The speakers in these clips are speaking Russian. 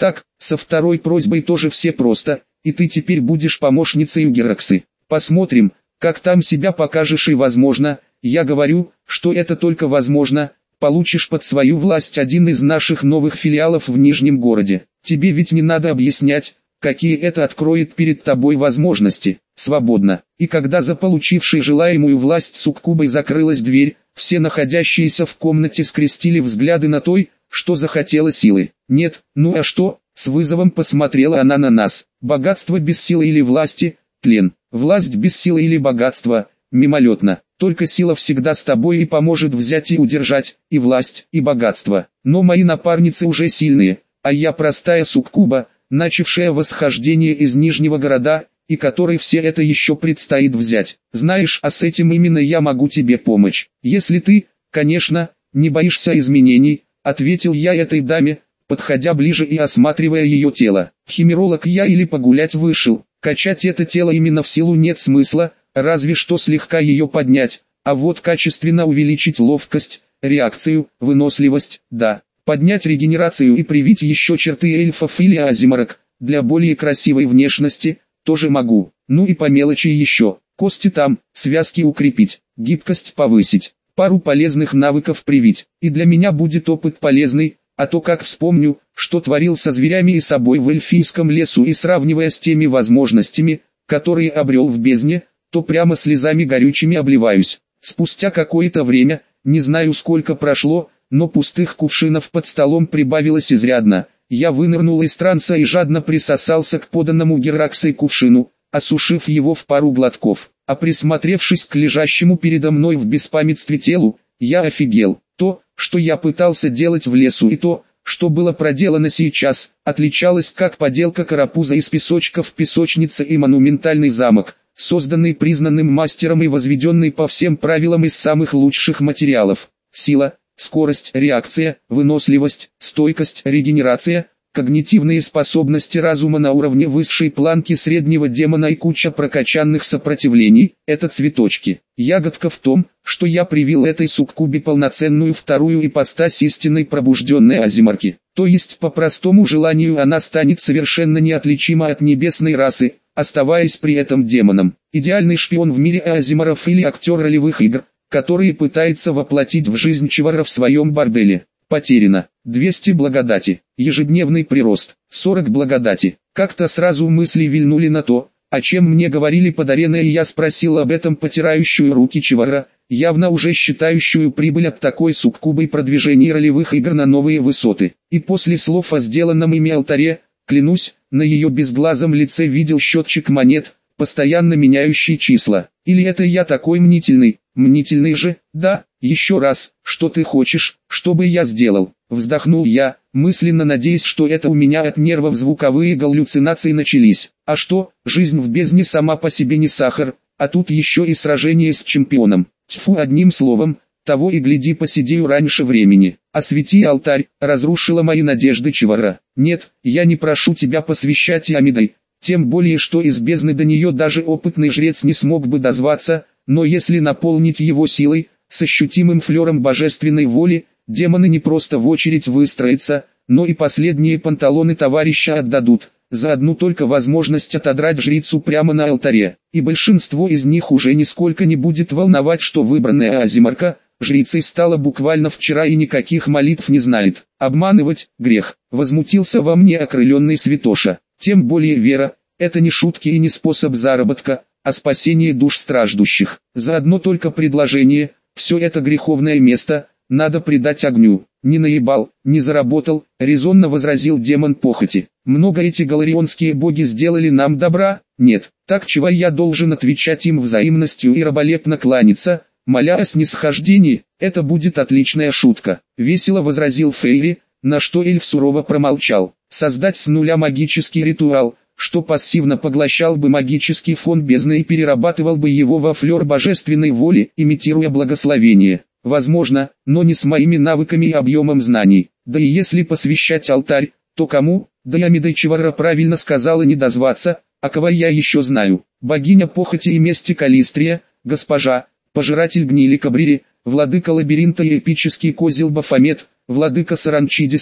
Так, со второй просьбой тоже все просто, и ты теперь будешь помощницей у Гераксы. Посмотрим, как там себя покажешь, и возможно, я говорю, что это только возможно, получишь под свою власть один из наших новых филиалов в Нижнем городе. Тебе ведь не надо объяснять, какие это откроет перед тобой возможности. Свободно. И когда за получившей желаемую власть суккубой закрылась дверь, все находящиеся в комнате скрестили взгляды на той, что захотела силы. Нет, ну а что? С вызовом посмотрела она на нас. Богатство без силы или власти – тлен. Власть без силы или богатства – мимолетно. Только сила всегда с тобой и поможет взять и удержать и власть, и богатство. Но мои напарницы уже сильные, а я простая суккуба, начавшая восхождение из Нижнего города, и которой все это еще предстоит взять. Знаешь, а с этим именно я могу тебе помочь. Если ты, конечно, не боишься изменений, ответил я этой даме, подходя ближе и осматривая ее тело. Химеролог я или погулять вышел, качать это тело именно в силу нет смысла, разве что слегка ее поднять, а вот качественно увеличить ловкость, реакцию, выносливость, да. Поднять регенерацию и привить еще черты эльфов или азиморок, для более красивой внешности, тоже могу. Ну и по мелочи еще, кости там, связки укрепить, гибкость повысить, пару полезных навыков привить. И для меня будет опыт полезный, а то как вспомню, что творил со зверями и собой в эльфийском лесу, и сравнивая с теми возможностями, которые обрел в бездне, то прямо слезами горючими обливаюсь. Спустя какое-то время, не знаю сколько прошло, но пустых кувшинов под столом прибавилось изрядно. Я вынырнул из транса и жадно присосался к поданному Гераксой кувшину, осушив его в пару глотков. А присмотревшись к лежащему передо мной в беспамятстве телу, я офигел. То, что я пытался делать в лесу, и то, что было проделано сейчас, отличалось как поделка карапуза из песочка в песочнице и монументальный замок, созданный признанным мастером и возведенный по всем правилам из самых лучших материалов. Сила, скорость, реакция, выносливость, стойкость, регенерация, когнитивные способности разума на уровне высшей планки среднего демона и куча прокачанных сопротивлений – это цветочки. Ягодка в том, что я привил этой суккубе полноценную вторую ипостась истинной пробужденной азиморки. То есть по простому желанию она станет совершенно неотличима от небесной расы, оставаясь при этом демоном. Идеальный шпион в мире азиморов или актер ролевых игр, который пытается воплотить в жизнь Чивара в своем борделе. Потеряно. 200 благодати. Ежедневный прирост. 40 благодати. Как-то сразу мысли вильнули на то, о чем мне говорили подаренные, и я спросил об этом потирающую руки Чивара, явно уже считающую прибыль от такой суккубы продвижения ролевых игр на новые высоты. И после слов о сделанном ими алтаре, клянусь, на ее безглазом лице видел счетчик монет, постоянно меняющий числа. Или это я такой мнительный? Мнительный же, да. Еще раз, что ты хочешь, чтобы я сделал? Вздохнул я, мысленно надеясь, что это у меня от нервов звуковые галлюцинации начались. А что, жизнь в бездне сама по себе не сахар, а тут еще и сражение с чемпионом. Тьфу, одним словом, того и гляди посидею раньше времени. Освети алтарь, разрушила мои надежды Чивара. Нет, я не прошу тебя посвящать Иамидой, тем более что из бездны до нее даже опытный жрец не смог бы дозваться, но если наполнить его силой, с ощутимым флером божественной воли, демоны не просто в очередь выстроятся, но и последние панталоны товарища отдадут, за одну только возможность отодрать жрицу прямо на алтаре. И большинство из них уже нисколько не будет волновать, что выбранная азиморка, жрицей стала буквально вчера и никаких молитв не знает. Обманывать – грех, возмутился во мне окрыленный святоша. Тем более вера – это не шутки и не способ заработка, а спасение душ страждущих. За одно только предложение – все это греховное место надо предать огню. Не наебал, не заработал, резонно возразил демон похоти. Много эти галарионские боги сделали нам добра? Нет. Так чего я должен отвечать им взаимностью и раболепно кланяться, моля о снисхождении? Это будет отличная шутка. Весело возразил Фейри, на что эльф сурово промолчал. Создать с нуля магический ритуал, что пассивно поглощал бы магический фон бездны и перерабатывал бы его во флер божественной воли, имитируя благословение. Возможно, но не с моими навыками и объемом знаний. Да и если посвящать алтарь, то кому? Да Иамида Чивара правильно сказала не дозваться, а кого я еще знаю. Богиня похоти и мести Калистрия, госпожа, пожиратель гнили Кабрири, владыка лабиринта и эпический козел Бафомет, владыка Саранчи Дискари,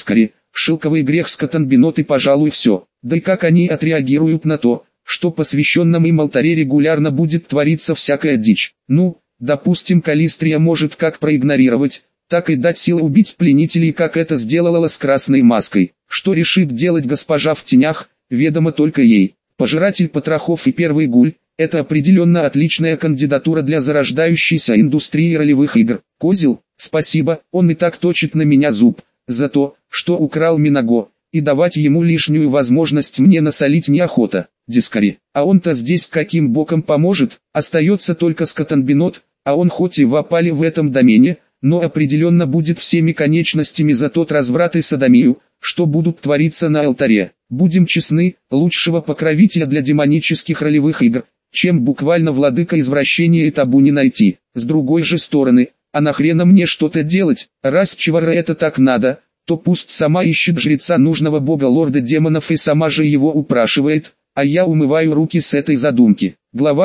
шелковый грех скотанбинот и пожалуй все. Да и как они отреагируют на то, что посвященном им алтаре регулярно будет твориться всякая дичь. Ну, допустим, Калистрия может как проигнорировать, так и дать силы убить пленителей, как это сделала с Красной Маской. Что решит делать госпожа в тенях, ведомо только ей. Пожиратель потрохов и первый гуль – это определенно отличная кандидатура для зарождающейся индустрии ролевых игр. Козел, спасибо, он и так точит на меня зуб, за то, что украл Минаго, и давать ему лишнюю возможность мне насолить неохота. Дискари, а он-то здесь каким боком поможет? Остается только скотанбинот, а он хоть и в опале в этом домене, но определенно будет всеми конечностями за тот разврат и содомию, что будут твориться на алтаре. Будем честны, лучшего покровителя для демонических ролевых игр, чем буквально владыка извращения и табу, не найти. С другой же стороны, а нахрена мне что-то делать? Раз Чевара это так надо, то пусть сама ищет жреца нужного бога лорда демонов и сама же его упрашивает, а я умываю руки с этой задумки. Глава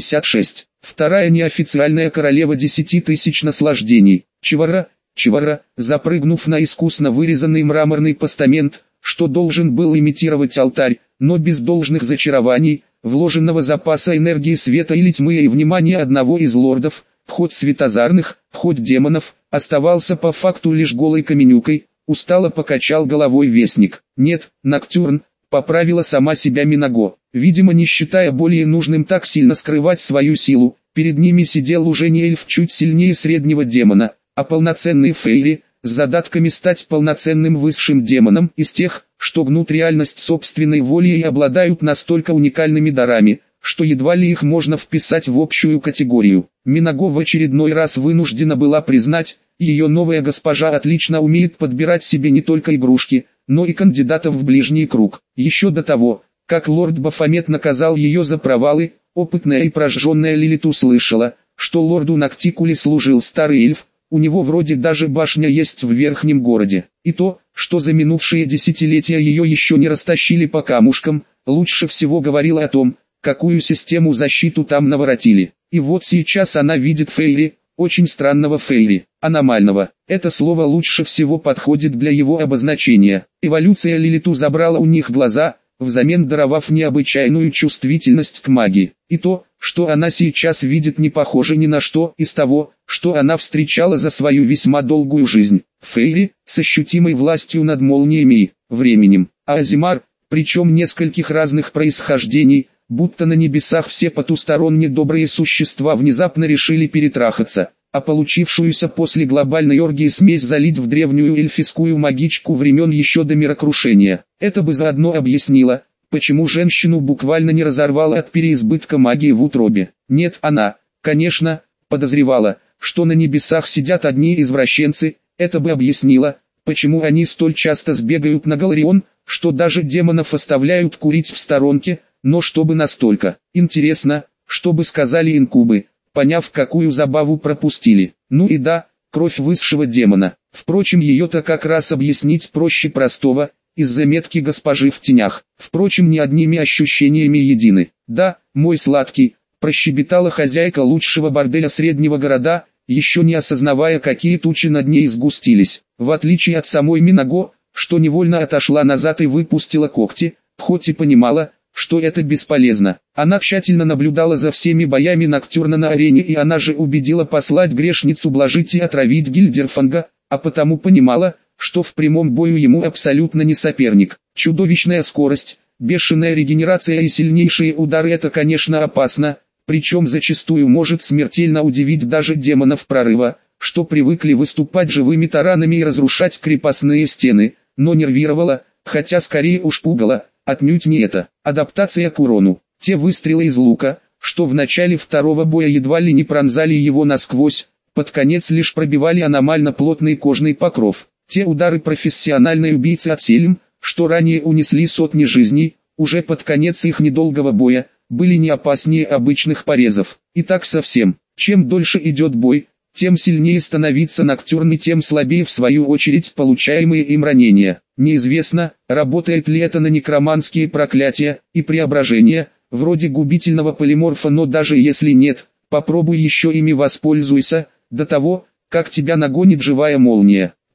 66. Вторая неофициальная королева 10 тысяч наслаждений. Чевара, запрыгнув на искусно вырезанный мраморный постамент, что должен был имитировать алтарь, но без должных зачарований, вложенного запаса энергии света или тьмы и внимания одного из лордов, хоть светозарных, хоть демонов, оставался по факту лишь голой каменюкой, устало покачал головой вестник. Нет, Ноктюрн, поправила сама себя Минаго, видимо не считая более нужным так сильно скрывать свою силу, перед ними сидел уже не эльф чуть сильнее среднего демона, а полноценный фейри, с задатками стать полноценным высшим демоном из тех, что гнут реальность собственной волей и обладают настолько уникальными дарами, что едва ли их можно вписать в общую категорию. Минаго в очередной раз вынуждена была признать, ее новая госпожа отлично умеет подбирать себе не только игрушки, но и кандидатов в ближний круг. Еще до того, как лорд Бафомет наказал ее за провалы, опытная и прожженная Лилит услышала, что лорду Ноктикуле служил старый эльф, у него вроде даже башня есть в верхнем городе. И то, что за минувшие десятилетия ее еще не растащили по камушкам, лучше всего говорило о том, какую систему защиту там наворотили. И вот сейчас она видит фейри, очень странного фейри, аномального. Это слово лучше всего подходит для его обозначения. Эволюция Лилиту забрала у них глаза, взамен даровав необычайную чувствительность к магии. И то, что она сейчас видит, не похоже ни на что из того, что она встречала за свою весьма долгую жизнь. Фейри, с ощутимой властью над молниями и временем. А Азимар, причем нескольких разных происхождений, будто на небесах все потусторонне добрые существа внезапно решили перетрахаться, а получившуюся после глобальной оргии смесь залить в древнюю эльфийскую магичку времен еще до мирокрушения. Это бы заодно объяснило, почему женщину буквально не разорвало от переизбытка магии в утробе. Нет, она, конечно, подозревала, что на небесах сидят одни извращенцы, это бы объяснило, почему они столь часто сбегают на Галарион, что даже демонов оставляют курить в сторонке, но чтобы настолько. Интересно, что бы сказали инкубы, поняв, какую забаву пропустили. Ну и да, кровь высшего демона. Впрочем, ее-то как раз объяснить проще простого, из-за метки госпожи в тенях. Впрочем, не одними ощущениями едины. Да, мой сладкий, прощебетала хозяйка лучшего борделя среднего города, еще не осознавая, какие тучи над ней сгустились. В отличие от самой Минаго, что невольно отошла назад и выпустила когти, хоть и понимала, что это бесполезно. Она тщательно наблюдала за всеми боями Ноктюрна на арене, и она же убедила послать грешницу блажить и отравить Гильдерфанга, а потому понимала, что в прямом бою ему абсолютно не соперник. Чудовищная скорость, бешеная регенерация и сильнейшие удары — это, конечно, опасно, причем зачастую может смертельно удивить даже демонов прорыва, что привыкли выступать живыми таранами и разрушать крепостные стены, но нервировала, хотя скорее уж пугала. Отнюдь не это. Адаптация к урону. Те выстрелы из лука, что в начале второго боя едва ли не пронзали его насквозь, под конец лишь пробивали аномально плотный кожный покров. Те удары профессиональной убийцы отселим, что ранее унесли сотни жизней, уже под конец их недолгого боя, были не опаснее обычных порезов. И так совсем. Чем дольше идет бой, тем сильнее становится Ноктюрн и тем слабее в свою очередь получаемые им ранения. Неизвестно, работает ли это на некроманские проклятия и преображения, вроде губительного полиморфа, но даже если нет, попробуй еще ими воспользуйся, до того, как тебя нагонит живая молния.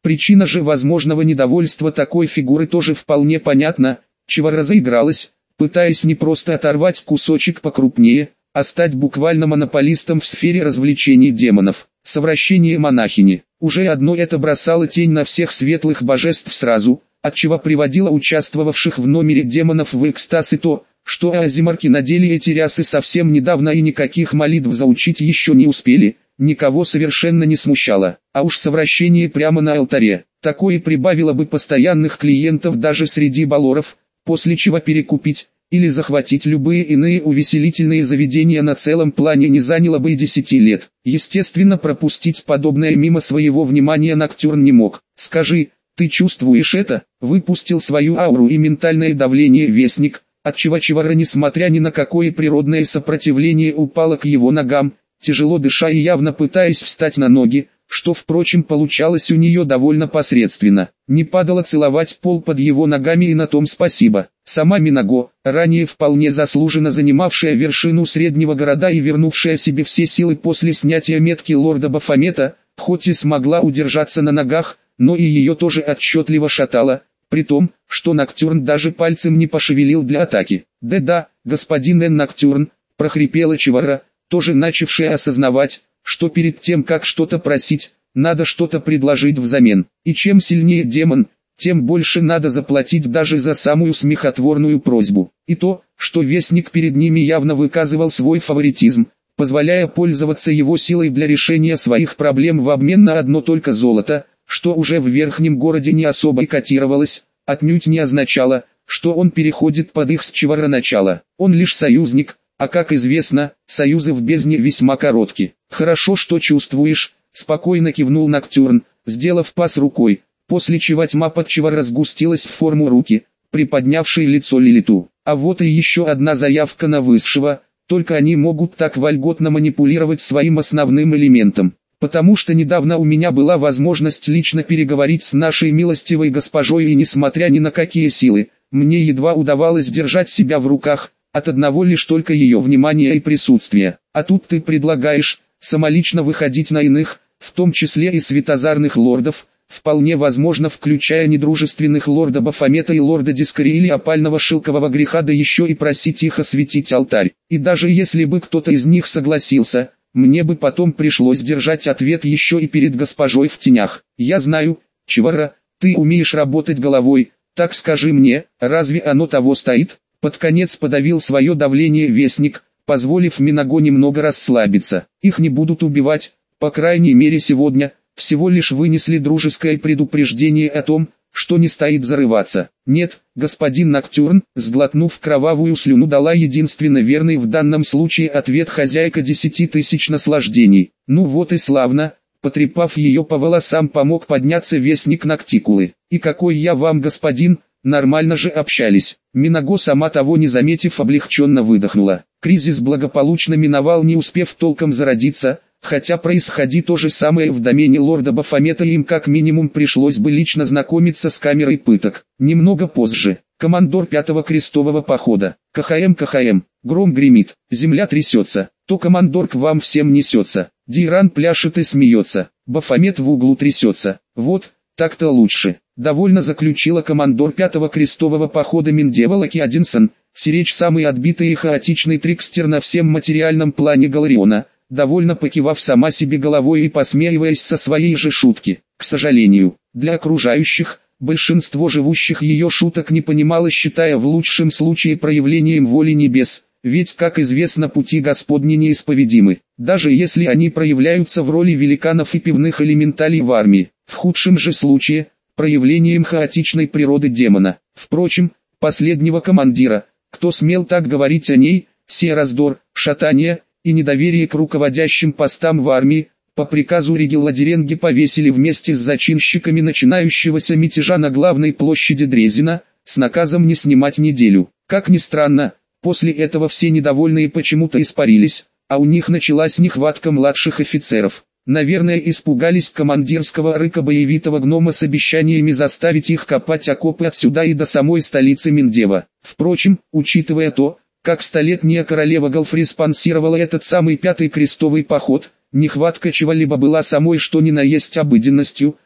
Причина же возможного недовольства такой фигуры тоже вполне понятна. Чевара заигралась, пытаясь не просто оторвать кусочек покрупнее, а стать буквально монополистом в сфере развлечений демонов. Совращение монахини. Уже одно это бросало тень на всех светлых божеств сразу, отчего приводило участвовавших в номере демонов в экстаз и то, что азимарки надели эти рясы совсем недавно и никаких молитв заучить еще не успели, никого совершенно не смущало. А уж совращение прямо на алтаре, такое прибавило бы постоянных клиентов даже среди балоров, после чего перекупить или захватить любые иные увеселительные заведения на целом плане не заняло бы и 10 лет. Естественно, пропустить подобное мимо своего внимания Ноктюрн не мог. «Скажи, ты чувствуешь это?» Выпустил свою ауру и ментальное давление Вестник, отчего Чевара, несмотря ни на какое природное сопротивление, упала к его ногам, тяжело дыша и явно пытаясь встать на ноги, что, впрочем, получалось у нее довольно посредственно. Не падала целовать пол под его ногами, и на том спасибо. Сама Минаго, ранее вполне заслуженно занимавшая вершину среднего города и вернувшая себе все силы после снятия метки лорда Бафомета, хоть и смогла удержаться на ногах, но и ее тоже отчетливо шатало, при том, что Ноктюрн даже пальцем не пошевелил для атаки. «Да-да, господин Эн Ноктюрн», — прохрипела Чевара, тоже начавшая осознавать, что перед тем, как что-то просить, надо что-то предложить взамен. И чем сильнее демон, тем больше надо заплатить даже за самую смехотворную просьбу. И то, что Вестник перед ними явно выказывал свой фаворитизм, позволяя пользоваться его силой для решения своих проблем в обмен на одно только золото, что уже в верхнем городе не особо котировалось, отнюдь не означало, что он переходит под их с Чевара начало. Он лишь союзник, а как известно, союзы в бездне весьма коротки. «Хорошо, что чувствуешь», — спокойно кивнул Ноктюрн, сделав пас рукой, после чего тьма под Чевара разгустилась в форму руки, приподнявшей лицо Лилиту. А вот и еще одна заявка на высшего, только они могут так вольготно манипулировать своим основным элементом. Потому что недавно у меня была возможность лично переговорить с нашей милостивой госпожой, и несмотря ни на какие силы, мне едва удавалось держать себя в руках, от одного лишь только ее внимания и присутствия. А тут ты предлагаешь самолично выходить на иных, в том числе и светозарных лордов, вполне возможно включая недружественных лорда Бафомета и лорда Дискари или опального шелкового греха, да еще и просить их осветить алтарь. И даже если бы кто-то из них согласился, мне бы потом пришлось держать ответ еще и перед госпожой в тенях. Я знаю, Чевара, ты умеешь работать головой, так скажи мне, разве оно того стоит? Под конец подавил свое давление Вестник, позволив Минаго немного расслабиться. Их не будут убивать, по крайней мере сегодня, всего лишь вынесли дружеское предупреждение о том, что не стоит зарываться. Нет, господин Ноктюрн, сглотнув кровавую слюну, дала единственно верный в данном случае ответ хозяйка 10 тысяч наслаждений. Ну вот и славно, потрепав ее по волосам, помог подняться Вестник Ноктикулы. И какой я вам господин, нормально же общались. Минаго, сама того не заметив, облегченно выдохнула. Кризис благополучно миновал, не успев толком зародиться, хотя происходи то же самое в домене лорда Бафомета, им как минимум пришлось бы лично знакомиться с камерой пыток. Немного позже, командор 5-го крестового похода. КХМ, гром гремит, земля трясется, то командор к вам всем несется. Диран пляшет и смеется, Бафомет в углу трясется. Вот, так-то лучше. Довольно заключила командор 5-го крестового похода Миндева Лаки Одинсон, сиречь самый отбитый и хаотичный трикстер на всем материальном плане Галариона, довольно покивав сама себе головой и посмеиваясь со своей же шутки. К сожалению, для окружающих, большинство живущих ее шуток не понимало, считая в лучшем случае проявлением воли небес, ведь, как известно, пути Господни неисповедимы, даже если они проявляются в роли великанов и пивных элементалей в армии. В худшем же случае, проявлением хаотичной природы демона. Впрочем, последнего командира, кто смел так говорить о ней, сей раздор, шатание и недоверие к руководящим постам в армии, по приказу Ригела Деренги повесили вместе с зачинщиками начинающегося мятежа на главной площади Дрезина, с наказом не снимать неделю. Как ни странно, после этого все недовольные почему-то испарились, а у них началась нехватка младших офицеров. Наверное, испугались командирского рыка боевитого гнома с обещаниями заставить их копать окопы отсюда и до самой столицы Миндева. Впрочем, учитывая то, как столетняя королева Галфри спонсировала этот самый 5-й крестовый поход, нехватка чего-либо была самой что ни на есть обыденностью,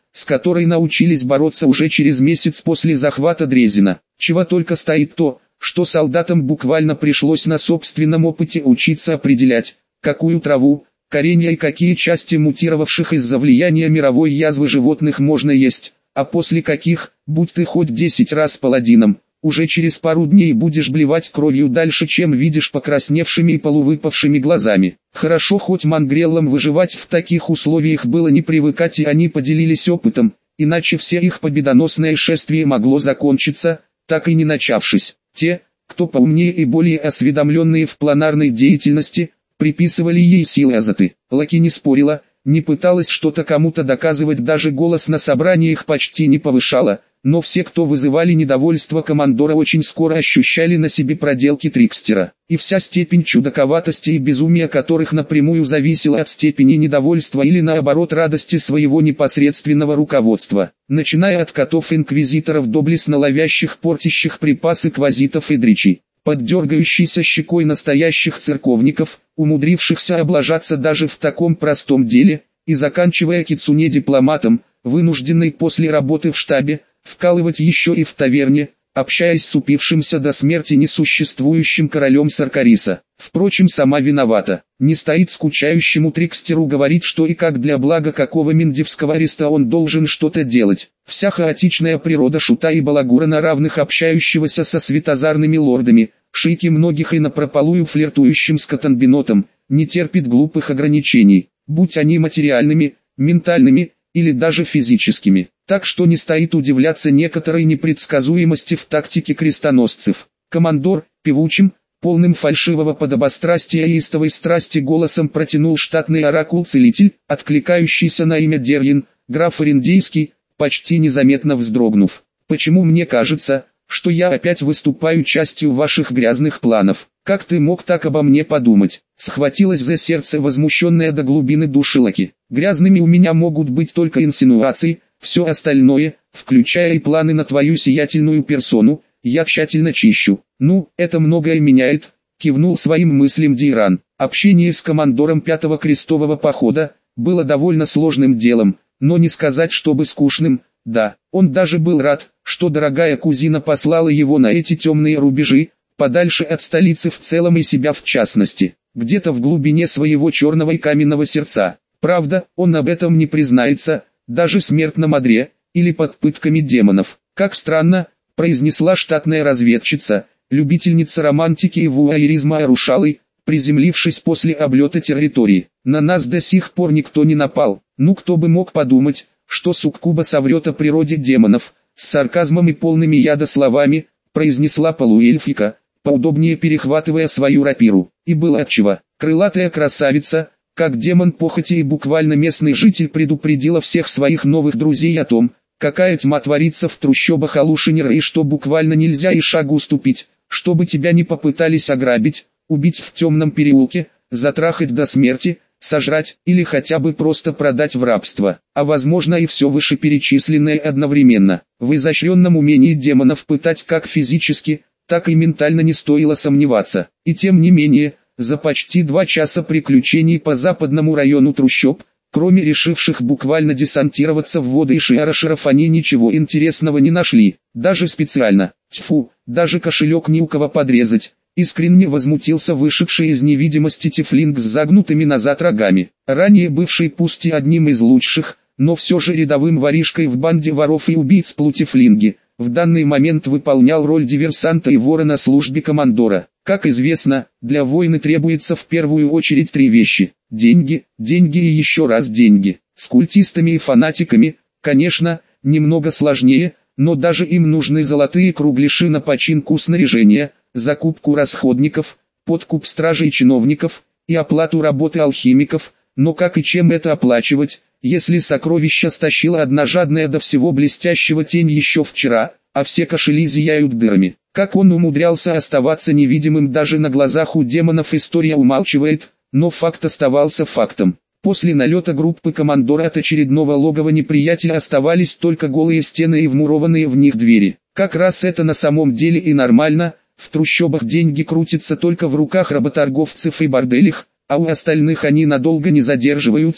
с которой научились бороться уже через месяц после захвата Дрезина. Чего только стоит то, что солдатам буквально пришлось на собственном опыте учиться определять, какую траву, коренья и какие части мутировавших из-за влияния мировой язвы животных можно есть, а после каких, будь ты хоть 10 раз паладином, уже через пару дней будешь блевать кровью дальше, чем видишь покрасневшими и полувыпавшими глазами. Хорошо хоть мангреллам выживать в таких условиях было не привыкать, и они поделились опытом, иначе все их победоносное шествие могло закончиться, так и не начавшись. Те, кто поумнее и более осведомленные в планарной деятельности, приписывали ей силы Азаты. Лаки не спорила, не пыталась что-то кому-то доказывать, даже голос на собраниях почти не повышала, но все, кто вызывали недовольство командора, очень скоро ощущали на себе проделки трикстера, и вся степень чудаковатости и безумия которых напрямую зависела от степени недовольства или наоборот радости своего непосредственного руководства, начиная от котов-инквизиторов до блесно ловящих портящих припасы квазитов и дричей, под дергающейся щекой настоящих церковников, умудрившихся облажаться даже в таком простом деле, и заканчивая кицуне-дипломатом, вынужденный после работы в штабе, вкалывать еще и в таверне, общаясь с упившимся до смерти несуществующим королем Саркариса. Впрочем, сама виновата. Не стоит скучающему трикстеру говорить, что и как для блага какого миндивского ареста он должен что-то делать. Вся хаотичная природа шута и балагура на равных, общающегося со светозарными лордами, шейки многих и напропалую флиртующим с Катанбинотом, не терпит глупых ограничений, будь они материальными, ментальными или даже физическими. Так что не стоит удивляться некоторой непредсказуемости в тактике крестоносцев. Командор, певучим, полным фальшивого подобострастия и истовой страсти голосом протянул штатный оракул-целитель, откликающийся на имя Дерьин, граф Орендейский, почти незаметно вздрогнув. «Почему мне кажется, что я опять выступаю частью ваших грязных планов? Как ты мог так обо мне подумать?» Схватилась за сердце возмущенная до глубины души Лаки. «Грязными у меня могут быть только инсинуации, все остальное, включая и планы на твою сиятельную персону, я тщательно чищу». «Ну, это многое меняет», — кивнул своим мыслям Дейран. Общение с командором 5-го крестового похода было довольно сложным делом, но не сказать, чтобы скучным. Да, он даже был рад, что дорогая кузина послала его на эти темные рубежи, подальше от столицы в целом и себя в частности, где-то в глубине своего черного и каменного сердца. Правда, он об этом не признается, даже смертном одре, или под пытками демонов. «Как странно», — произнесла штатная разведчица, любительница романтики и вуайеризма Арушалой, приземлившись после облета территории. «На нас до сих пор никто не напал. Ну кто бы мог подумать, что суккуба соврет о природе демонов», с сарказмом и полными яда словами, произнесла полуэльфика, поудобнее перехватывая свою рапиру. И было отчего. Крылатая красавица, как демон похоти и буквально местный житель, предупредила всех своих новых друзей о том, какая тьма творится в трущобах Алушинера и что буквально нельзя и шагу уступить, чтобы тебя не попытались ограбить, убить в темном переулке, затрахать до смерти, сожрать или хотя бы просто продать в рабство, а возможно и все вышеперечисленное одновременно. В изощренном умении демонов пытать как физически, так и ментально не стоило сомневаться. И тем не менее, за почти 2 часа приключений по западному району трущоб, кроме решивших буквально десантироваться в воды и Шиарашеров, они ничего интересного не нашли. Даже специально, тьфу, даже кошелек не у кого подрезать. Искренне возмутился вышедший из невидимости тифлинг с загнутыми назад рогами. Ранее бывший пусть и одним из лучших, но все же рядовым воришкой в банде воров и убийц Плутифлинги, в данный момент выполнял роль диверсанта и вора на службе командора. Как известно, для войны требуется в первую очередь 3 вещи: деньги, деньги и еще раз деньги. С культистами и фанатиками, конечно, немного сложнее, но даже им нужны золотые кругляши на починку снаряжения, закупку расходников, подкуп стражей и чиновников, и оплату работы алхимиков. Но как и чем это оплачивать, если сокровища стащила одна жадная до всего блестящего тень еще вчера, а все кошели зияют дырами? Как он умудрялся оставаться невидимым даже на глазах у демонов, история умалчивает, но факт оставался фактом. После налета группы командора от очередного логова неприятеля оставались только голые стены и вмурованные в них двери. Как раз это на самом деле и нормально. В трущобах деньги крутятся только в руках работорговцев и борделях, а у остальных они надолго не задерживаются,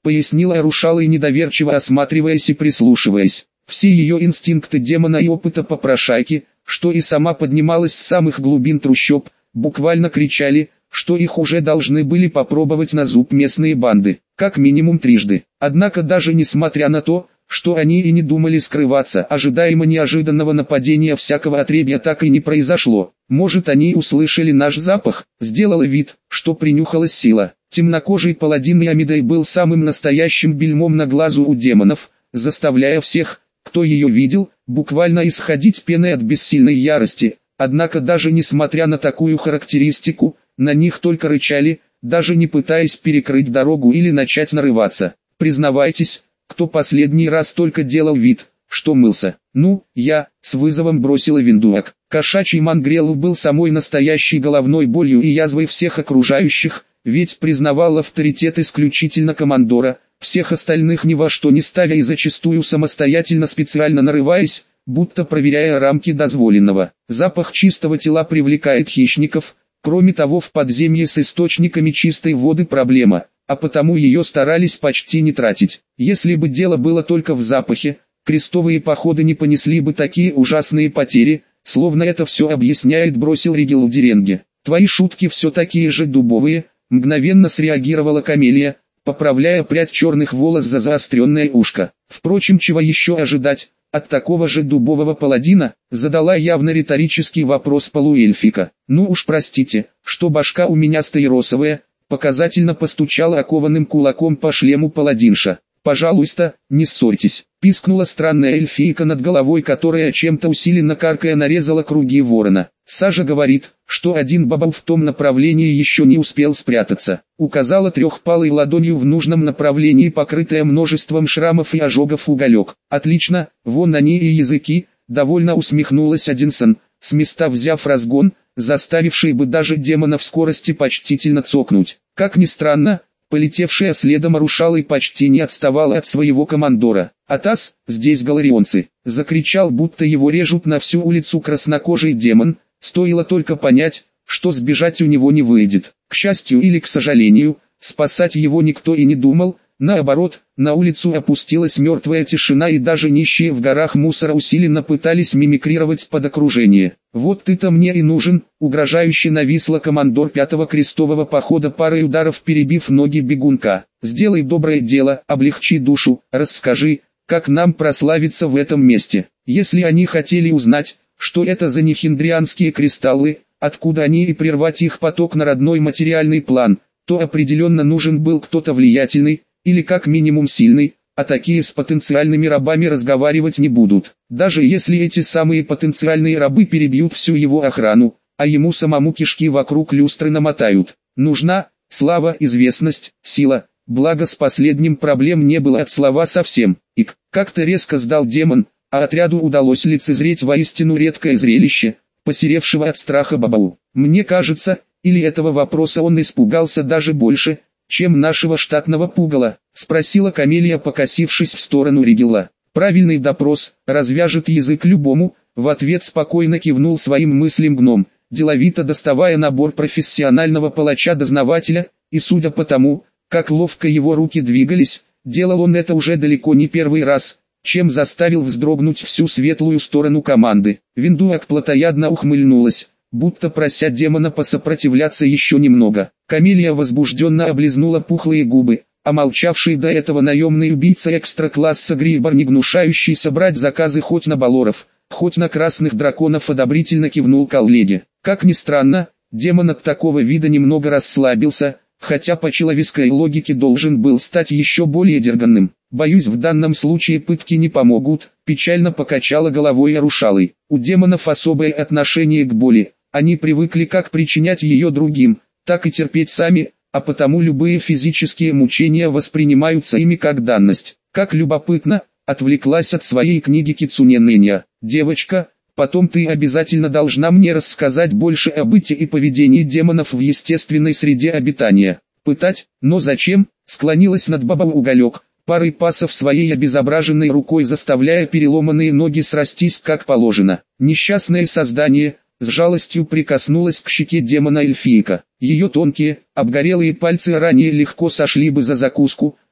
пояснила Арушалой, недоверчиво осматриваясь и прислушиваясь. Все ее инстинкты демона и опыта попрошайки, что и сама поднималась с самых глубин трущоб, буквально кричали, что их уже должны были попробовать на зуб местные банды, как минимум трижды. Однако даже несмотря на то, что они и не думали скрываться, ожидаемо неожиданного нападения всякого отребья так и не произошло. Может, они услышали наш запах, сделала вид, что принюхалась сила. Темнокожий паладин Ямидой был самым настоящим бельмом на глазу у демонов, заставляя всех, кто ее видел, буквально исходить пеной от бессильной ярости. Однако даже несмотря на такую характеристику, на них только рычали, даже не пытаясь перекрыть дорогу или начать нарываться. Признавайтесь, кто последний раз только делал вид, что мылся? Ну, я, с вызовом бросила Виндуак. Кошачий Мангрел был самой настоящей головной болью и язвой всех окружающих, ведь признавал авторитет исключительно командора, всех остальных ни во что не ставя и зачастую самостоятельно специально нарываясь, будто проверяя рамки дозволенного. Запах чистого тела привлекает хищников, кроме того в подземье с источниками чистой воды проблема, а потому ее старались почти не тратить. Если бы дело было только в запахе, крестовые походы не понесли бы такие ужасные потери, словно это все объясняет, бросил Ригел Деренге. Твои шутки все такие же дубовые, мгновенно среагировала Камелия, поправляя прядь черных волос за заостренное ушко. Впрочем, чего еще ожидать от такого же дубового паладина, задала явно риторический вопрос полуэльфика. Ну уж простите, что башка у меня стаиросовая, показательно постучала окованным кулаком по шлему паладинша. «Пожалуйста, не ссорьтесь», — пискнула странная эльфийка над головой, которая чем-то усиленно каркая нарезала круги ворона. «Сажа говорит, что один бабал в том направлении еще не успел спрятаться», — указала трехпалой ладонью в нужном направлении, покрытая множеством шрамов и ожогов уголек. «Отлично, вон они и языки», — довольно усмехнулась Одинсон, с места взяв разгон, заставивший бы даже демона в скорости почтительно цокнуть. Как ни странно, полетевшая следом Арушалой почти не отставала от своего командора. «Атас, здесь галарионцы!» — закричал, будто его режут на всю улицу краснокожий демон. Стоило только понять, что сбежать у него не выйдет. К счастью или к сожалению, спасать его никто и не думал. Наоборот, на улицу опустилась мертвая тишина, и даже нищие в горах мусора усиленно пытались мимикрировать под окружение. «Вот ты-то мне и нужен», — угрожающе нависла командор 5-го крестового похода, парой ударов перебив ноги бегунка. «Сделай доброе дело, облегчи душу, расскажи, как нам прославиться в этом месте». Если они хотели узнать, что это за нехиндрианские кристаллы, откуда они, и прервать их поток на родной материальный план, то определенно нужен был кто-то влиятельный, или как минимум сильный, а такие с потенциальными рабами разговаривать не будут. Даже если эти самые потенциальные рабы перебьют всю его охрану, а ему самому кишки вокруг люстры намотают. Нужна слава, известность, сила, благо с последним проблем не было от слова совсем. Ик, как-то резко сдал демон, а отряду удалось лицезреть воистину редкое зрелище, посеревшего от страха бабау. Мне кажется, или этого вопроса он испугался даже больше, чем нашего штатного пугала, спросила Камелия, покосившись в сторону Ригела. Правильный допрос развяжет язык любому, в ответ спокойно кивнул своим мыслям гном, деловито доставая набор профессионального палача-дознавателя, и судя по тому, как ловко его руки двигались, делал он это уже далеко не первый раз, чем заставил вздрогнуть всю светлую сторону команды. Виндуак плотоядно ухмыльнулась, будто прося демона посопротивляться еще немного. Камелия возбужденно облизнула пухлые губы, а молчавший до этого наемный убийца экстра-класса Грибор, не гнушающийся брать заказы хоть на балоров, хоть на красных драконов, одобрительно кивнул коллеге. Как ни странно, демон от такого вида немного расслабился, хотя по человеческой логике должен был стать еще более дерганным. «Боюсь, в данном случае пытки не помогут», — печально покачала головой Арушалой. «У демонов особое отношение к боли, они привыкли как причинять ее другим, так и терпеть сами, а потому любые физические мучения воспринимаются ими как данность». «Как любопытно», — отвлеклась от своей книги Кицуне Нэня. «Девочка, потом ты обязательно должна мне рассказать больше о быте и поведении демонов в естественной среде обитания». «Пытать? Но зачем?» — склонилась над бабой уголек, парой пасов своей обезображенной рукой заставляя переломанные ноги срастись как положено. Несчастное создание с жалостью прикоснулась к щеке демона эльфийка. Ее тонкие, обгорелые пальцы ранее легко сошли бы за закуску,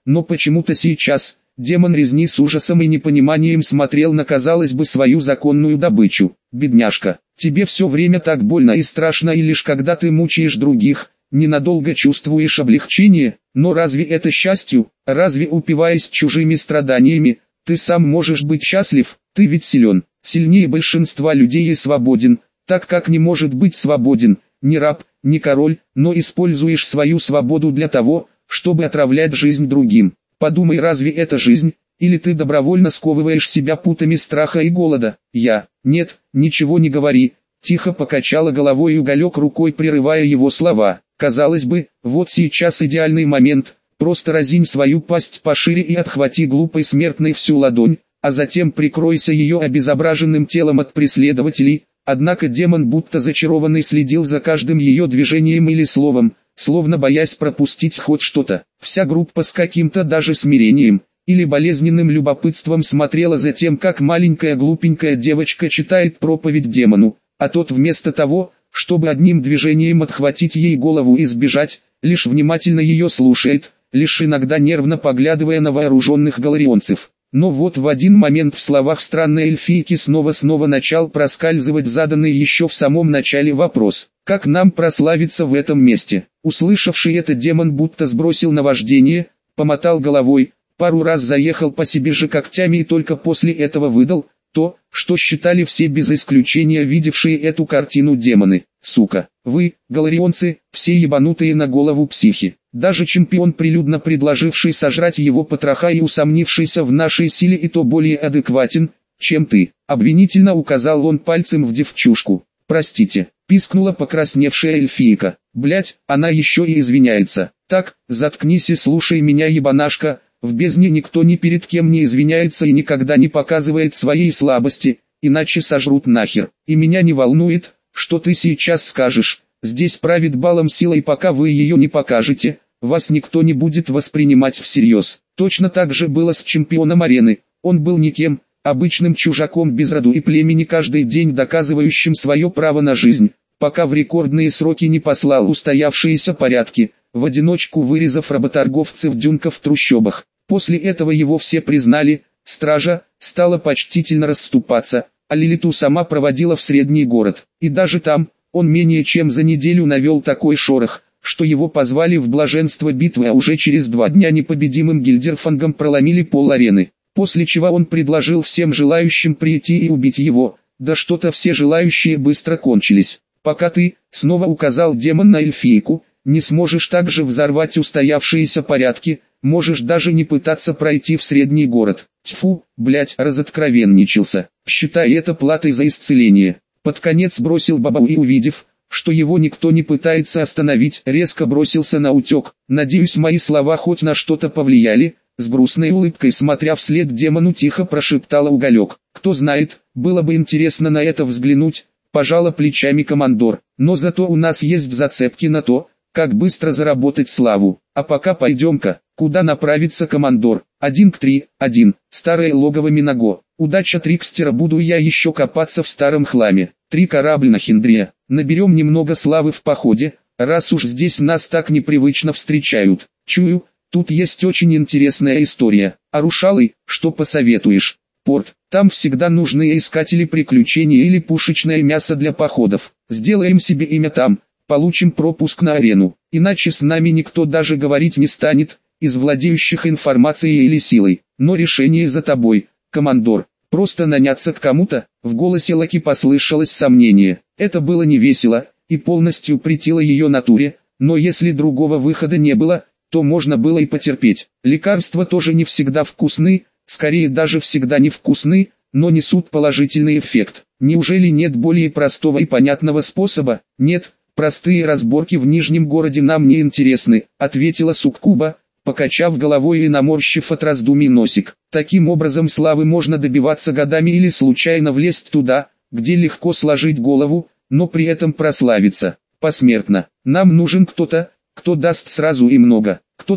но почему-то сейчас, демон резни с ужасом и непониманием смотрел на, казалось бы, свою законную добычу. «Бедняжка, тебе все время так больно и страшно, и лишь когда ты мучаешь других, ненадолго чувствуешь облегчение, но разве это счастью, разве упиваясь чужими страданиями, ты сам можешь быть счастлив? Ты ведь силен, сильнее большинства людей и свободен, так как не может быть свободен, ни раб, ни король, но используешь свою свободу для того, чтобы отравлять жизнь другим. Подумай, разве это жизнь, или ты добровольно сковываешь себя путами страха и голода?» «Нет, ничего не говори», тихо покачала головой Уголек, рукой прерывая его слова. «Казалось бы, вот сейчас идеальный момент, просто разинь свою пасть пошире и отхвати глупой смертной всю ладонь, а затем прикройся ее обезображенным телом от преследователей». Однако демон, будто зачарованный, следил за каждым ее движением или словом, словно боясь пропустить хоть что-то. Вся группа с каким-то даже смирением или болезненным любопытством смотрела за тем, как маленькая глупенькая девочка читает проповедь демону, а тот вместо того, чтобы одним движением отхватить ей голову и сбежать, лишь внимательно ее слушает, лишь иногда нервно поглядывая на вооруженных галарионцев. Но вот в один момент в словах странной эльфийки снова начал проскальзывать заданный еще в самом начале вопрос: «Как нам прославиться в этом месте?» Услышавший это демон будто сбросил наваждение, помотал головой, пару раз заехал по себе же когтями и только после этого выдал то, что считали все без исключения видевшие эту картину демоны: «Сука, вы, галарионцы, все ебанутые на голову психи». Даже чемпион, прилюдно предложивший сожрать его потроха и усомнившийся в нашей силе, и то более адекватен, чем ты. Обвинительно указал он пальцем в девчушку. «Простите», пискнула покрасневшая эльфийка. «Блядь, она еще и извиняется». «Так, заткнись и слушай меня, ебанашка. В бездне никто ни перед кем не извиняется и никогда не показывает своей слабости, иначе сожрут нахер. И меня не волнует, что ты сейчас скажешь. Здесь правит балом сила, и пока вы ее не покажете, вас никто не будет воспринимать всерьез». Точно так же было с чемпионом арены. Он был никем, обычным чужаком без роду и племени, каждый день доказывающим свое право на жизнь, пока в рекордные сроки не послал устоявшиеся порядки, в одиночку вырезав работорговцев Дюнка в трущобах. После этого его все признали, стража стала почтительно расступаться, а Лилиту сама проводила в средний город. И даже там он менее чем за неделю навел такой шорох, что его позвали в блаженство битвы, а уже через 2 дня непобедимым Гильдерфангом проломили пол арены. После чего он предложил всем желающим прийти и убить его, да что-то все желающие быстро кончились. «Пока ты», снова указал демон на эльфийку, «не сможешь также взорвать устоявшиеся порядки, можешь даже не пытаться пройти в средний город». Тьфу, блять, разоткровенничался. «Считай это платой за исцеление». Под конец бросил Бабау и, увидев, что его никто не пытается остановить, резко бросился на утек. «Надеюсь, мои слова хоть на что-то повлияли», с грустной улыбкой смотря вслед демону тихо прошептала Уголек. «Кто знает, было бы интересно на это взглянуть», пожала плечами командор. «Но зато у нас есть зацепки на то, как быстро заработать славу. А пока пойдем-ка». «Куда направится командор?» 1 к 3, 1. Старое логово Минаго. «Удача Трикстера, буду я еще копаться в старом хламе». 3 корабль на Хиндрия. «Наберем немного славы в походе, раз уж здесь нас так непривычно встречают». «Чую, тут есть очень интересная история». «Арушалый, что посоветуешь?» «Порт, там всегда нужны искатели приключений или пушечное мясо для походов. Сделаем себе имя там, получим пропуск на арену, иначе с нами никто даже говорить не станет, из владеющих информацией или силой. Но решение за тобой, командор. Просто наняться к кому-то?» В голосе Лаки послышалось сомнение. Это было невесело и полностью претило ее натуре, но если другого выхода не было, то можно было и потерпеть. Лекарства тоже не всегда вкусны, скорее даже всегда невкусны, но несут положительный эффект. Неужели нет более простого и понятного способа? «Нет, простые разборки в Нижнем городе нам не интересны», ответила Суккуба, покачав головой и наморщив от раздумий носик. «Таким образом славы можно добиваться годами или случайно влезть туда, где легко сложить голову, но при этом прославиться посмертно. Нам нужен кто-то, кто даст сразу и много.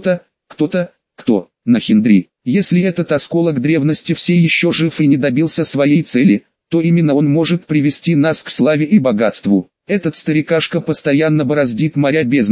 Кто? На Хиндри. Если этот осколок древности все еще жив и не добился своей цели, то именно он может привести нас к славе и богатству. Этот старикашка постоянно бороздит моря бездны,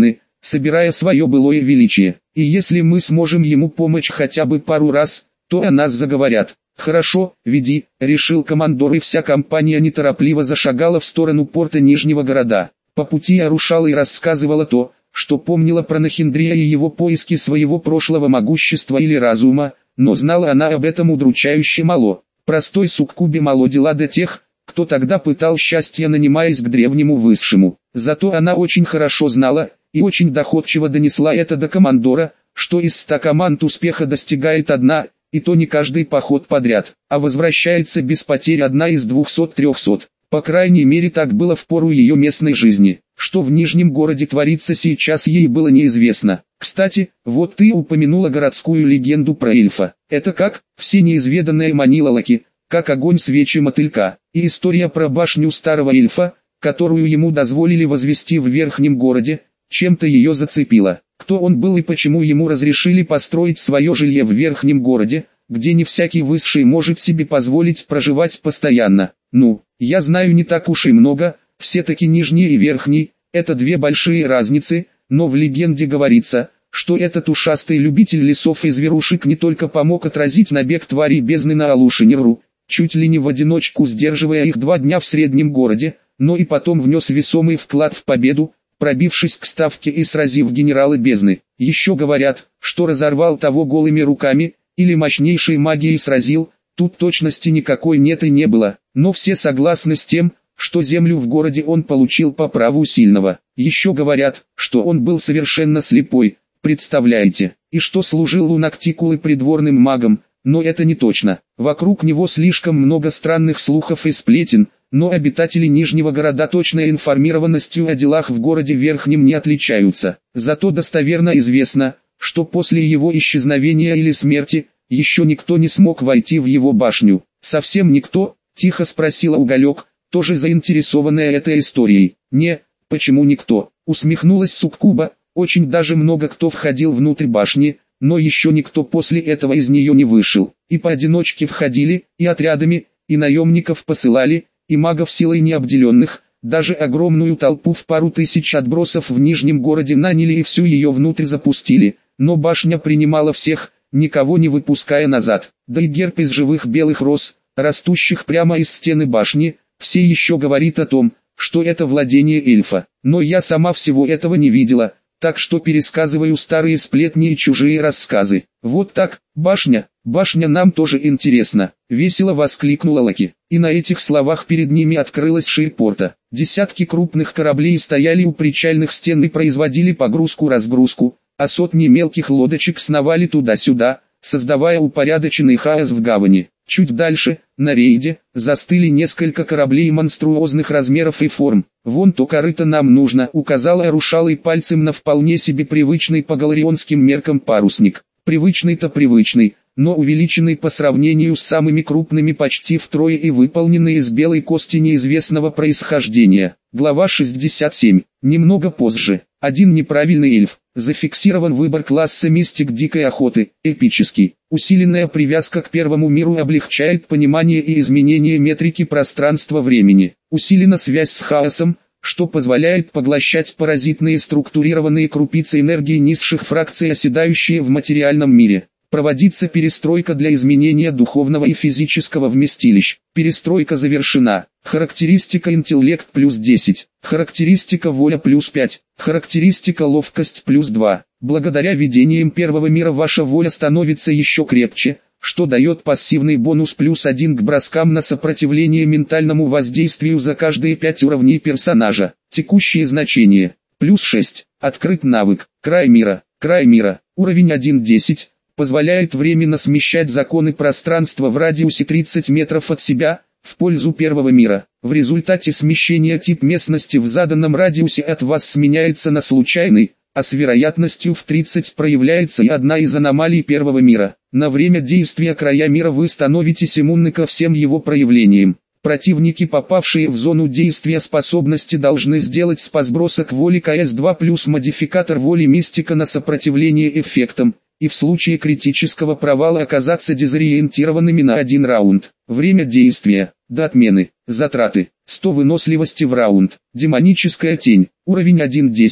собирая свое былое величие. И если мы сможем ему помочь хотя бы пару раз, то о нас заговорят. «Хорошо, веди», — решил командор, и вся компания неторопливо зашагала в сторону порта Нижнего города. По пути Арушала и рассказывала то, что помнила про Нахиндрия и его поиски своего прошлого могущества или разума, но знала она об этом удручающе мало. Простой суккубе мало дела до тех, кто тогда пытал счастье, нанимаясь к древнему высшему. Зато она очень хорошо знала, и очень доходчиво донесла это до командора, что из 100 команд успеха достигает одна, и то не каждый поход подряд, а возвращается без потерь одна из 200-300. По крайней мере так было в пору ее местной жизни. Что в Нижнем городе творится сейчас, ей было неизвестно. Кстати, вот ты упомянула городскую легенду про эльфа. Это как? Все неизведанное манило Лаки, как огонь свечи мотылька. И история про башню старого эльфа, которую ему дозволили возвести в Верхнем городе, чем-то ее зацепила. Кто он был и почему ему разрешили построить свое жилье в Верхнем городе, где не всякий высший может себе позволить проживать постоянно. Ну, я знаю не так уж и много, все-таки Нижний и Верхний – это две большие разницы, но в легенде говорится, что этот ушастый любитель лесов и зверушек не только помог отразить набег тварей бездны на Алушинеру, чуть ли не в одиночку сдерживая их 2 дня в Среднем городе, но и потом внес весомый вклад в победу, пробившись к ставке и сразив генерала бездны. Еще говорят, что разорвал того голыми руками, или мощнейшей магией сразил, тут точности никакой нет и не было, но все согласны с тем, что землю в городе он получил по праву сильного. Еще говорят, что он был совершенно слепой, представляете, и что служил у Нактикулы придворным магом, но это не точно. Вокруг него слишком много странных слухов и сплетен, но обитатели Нижнего города точной информированностью о делах в городе Верхнем не отличаются. Зато достоверно известно, что после его исчезновения или смерти, еще никто не смог войти в его башню. «Совсем никто?» – тихо спросила Уголек, тоже заинтересованная этой историей. «Не, почему никто?» – усмехнулась Суккуба. «Очень даже много кто входил внутрь башни, но еще никто после этого из нее не вышел. И поодиночке входили, и отрядами, и наемников посылали, и магов силой необделенных, даже огромную толпу в пару тысяч отбросов в Нижнем городе наняли и всю ее внутрь запустили, но башня принимала всех, никого не выпуская назад. Да и герб из живых белых роз, растущих прямо из стены башни, все еще говорит о том, что это владение эльфа. Но я сама всего этого не видела, так что пересказываю старые сплетни и чужие рассказы. Вот так, башня нам тоже интересно», — весело воскликнула Лаки. И на этих словах перед ними открылась ширь порта. Десятки крупных кораблей стояли у причальных стен и производили погрузку-разгрузку, а сотни мелких лодочек сновали туда-сюда, создавая упорядоченный хаос в гавани. Чуть дальше, на рейде, застыли несколько кораблей монструозных размеров и форм. «Вон то корыто нам нужно», — указала Арушалой пальцем на вполне себе привычный по галарионским меркам парусник. Привычный-то привычный, но увеличенный по сравнению с самыми крупными почти втрое и выполненный из белой кости неизвестного происхождения. Глава 67. Немного позже. Один неправильный эльф. Зафиксирован выбор класса мистик дикой охоты, эпический. Усиленная привязка к первому миру облегчает понимание и изменение метрики пространства-времени. Усилена связь с хаосом, что позволяет поглощать паразитные структурированные крупицы энергии низших фракций, оседающие в материальном мире. Проводится перестройка для изменения духовного и физического вместилищ. Перестройка завершена. Характеристика интеллект плюс 10. Характеристика воля плюс 5. Характеристика ловкость плюс 2. Благодаря видениям первого мира ваша воля становится еще крепче, что дает пассивный бонус плюс 1 к броскам на сопротивление ментальному воздействию за каждые 5 уровней персонажа. Текущие значения. Плюс 6. Открыт навык. Край мира. Край мира. Уровень 1.10. Позволяет временно смещать законы пространства в радиусе 30 метров от себя, в пользу первого мира. В результате смещения тип местности в заданном радиусе от вас сменяется на случайный, а с вероятностью в 30 проявляется и одна из аномалий первого мира. На время действия края мира вы становитесь иммунны ко всем его проявлениям. Противники, попавшие в зону действия способности, должны сделать спас-бросок воли КС-2 плюс модификатор воли мистика на сопротивление эффектам, и в случае критического провала оказаться дезориентированными на 1 раунд. Время действия, до отмены, затраты, 100 выносливости в раунд. Демоническая тень, уровень 1.10,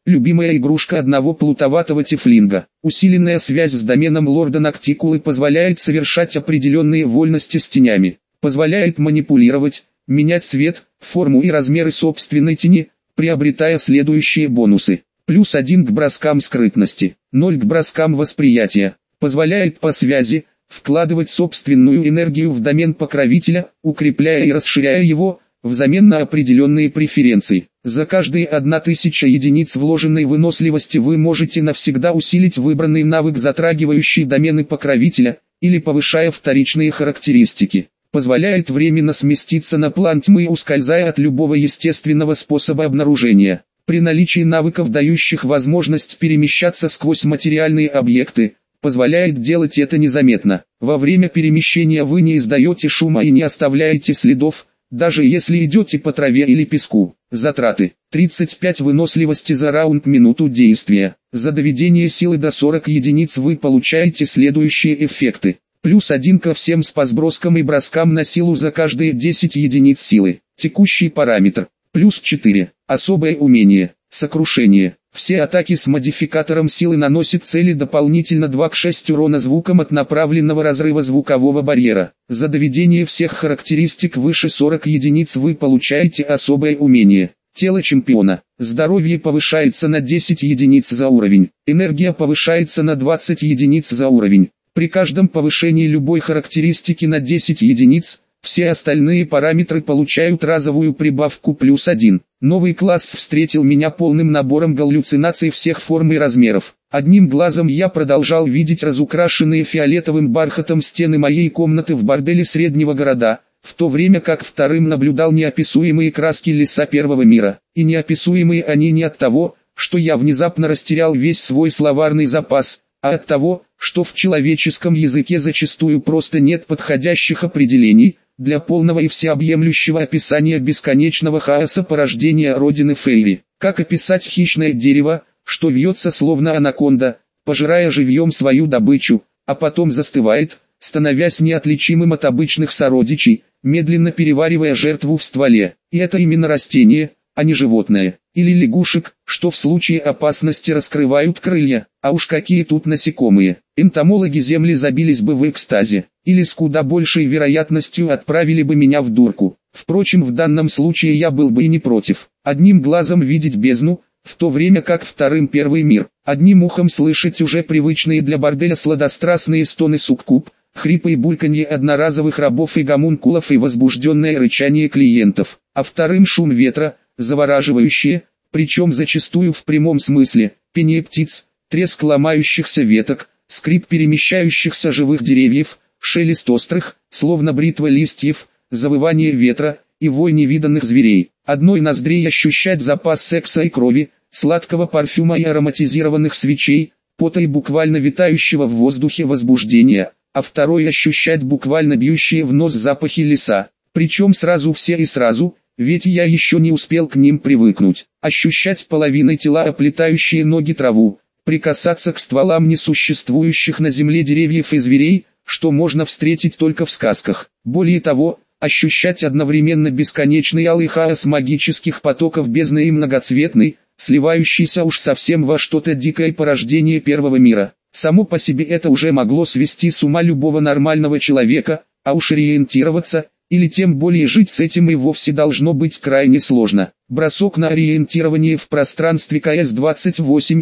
любимая игрушка одного плутоватого тифлинга. Усиленная связь с доменом лорда Ноктикулы позволяет совершать определенные вольности с тенями, позволяет манипулировать, менять цвет, форму и размеры собственной тени, приобретая следующие бонусы. +1 к броскам скрытности, 0 к броскам восприятия, позволяет по связи вкладывать собственную энергию в домен покровителя, укрепляя и расширяя его, взамен на определенные преференции. За каждые 1000 единиц вложенной выносливости вы можете навсегда усилить выбранный навык, затрагивающий домены покровителя, или повышая вторичные характеристики. Позволяет временно сместиться на план тьмы, ускользая от любого естественного способа обнаружения. При наличии навыков, дающих возможность перемещаться сквозь материальные объекты, позволяет делать это незаметно. Во время перемещения вы не издаете шума и не оставляете следов, даже если идете по траве или песку. Затраты: 35 выносливости за раунд, минуту действия. За доведение силы до 40 единиц вы получаете следующие эффекты. +1 ко всем спасброскам и броскам на силу за каждые 10 единиц силы. Текущий параметр. +4. Особое умение. Сокрушение. Все атаки с модификатором силы наносят цели дополнительно 2 к 6 урона звуком от направленного разрыва звукового барьера. За доведение всех характеристик выше 40 единиц вы получаете особое умение. Тело чемпиона. Здоровье повышается на 10 единиц за уровень. Энергия повышается на 20 единиц за уровень. При каждом повышении любой характеристики на 10 единиц, все остальные параметры получают разовую прибавку +1. Новый класс встретил меня полным набором галлюцинаций всех форм и размеров. Одним глазом я продолжал видеть разукрашенные фиолетовым бархатом стены моей комнаты в борделе среднего города, в то время как вторым наблюдал неописуемые краски леса первого мира. И неописуемые они не от того, что я внезапно растерял весь свой словарный запас, а от того, что в человеческом языке зачастую просто нет подходящих определений для полного и всеобъемлющего описания бесконечного хаоса порождения родины Фейри. Как описать хищное дерево, что вьется словно анаконда, пожирая живьем свою добычу, а потом застывает, становясь неотличимым от обычных сородичей, медленно переваривая жертву в стволе. И это именно растение, а не животное. Или лягушек, что в случае опасности раскрывают крылья, а уж какие тут насекомые. Энтомологи Земли забились бы в экстазе, или с куда большей вероятностью отправили бы меня в дурку. Впрочем, в данном случае я был бы и не против. Одним глазом видеть бездну, в то время как вторым первый мир. Одним ухом слышать уже привычные для борделя сладострастные стоны суккуб, хрипы и бульканье одноразовых рабов и гомункулов и возбужденное рычание клиентов. А вторым шум ветра, завораживающее, причем зачастую в прямом смысле, пение птиц, треск ломающихся веток, скрип перемещающихся живых деревьев, шелест острых, словно бритва листьев, завывание ветра и вой невиданных зверей. Одной ноздрей ощущать запас секса и крови, сладкого парфюма и ароматизированных свечей, пота и буквально витающего в воздухе возбуждения, а второй ощущать буквально бьющие в нос запахи леса. Причем сразу все и сразу, ведь я еще не успел к ним привыкнуть. Ощущать половиной тела оплетающие ноги траву, прикасаться к стволам несуществующих на земле деревьев и зверей, что можно встретить только в сказках. Более того, ощущать одновременно бесконечный алый хаос магических потоков бездны и многоцветный, сливающийся уж совсем во что-то дикое порождение первого мира. Само по себе это уже могло свести с ума любого нормального человека, а уж ориентироваться, или тем более жить с этим и вовсе должно быть крайне сложно. Бросок на ориентирование в пространстве КС-28,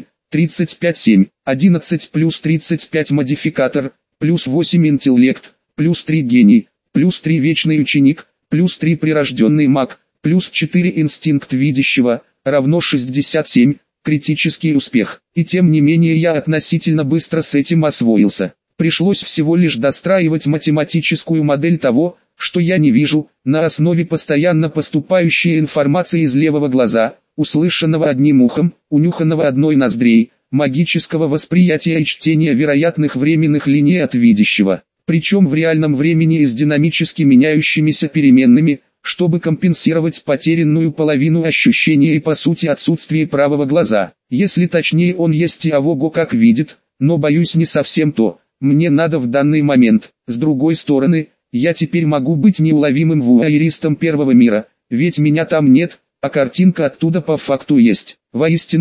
35-7, 11 плюс 35 модификатор, плюс 8 интеллект, плюс 3 гений, плюс 3 вечный ученик, плюс 3 прирожденный маг, плюс 4 инстинкт видящего, равно 67, критический успех. И тем не менее я относительно быстро с этим освоился. Пришлось всего лишь достраивать математическую модель того, что я не вижу, на основе постоянно поступающей информации из левого глаза, услышанного одним ухом, унюханного одной ноздрей, магического восприятия и чтения вероятных временных линий от видящего. Причем в реальном времени и с динамически меняющимися переменными, чтобы компенсировать потерянную половину ощущения и по сути отсутствие правого глаза. Если точнее, он есть и авого как видит, но боюсь не совсем то, мне надо в данный момент. С другой стороны, я теперь могу быть неуловимым вуайеристом первого мира, ведь меня там нет, а картинка оттуда по факту есть. Воистину,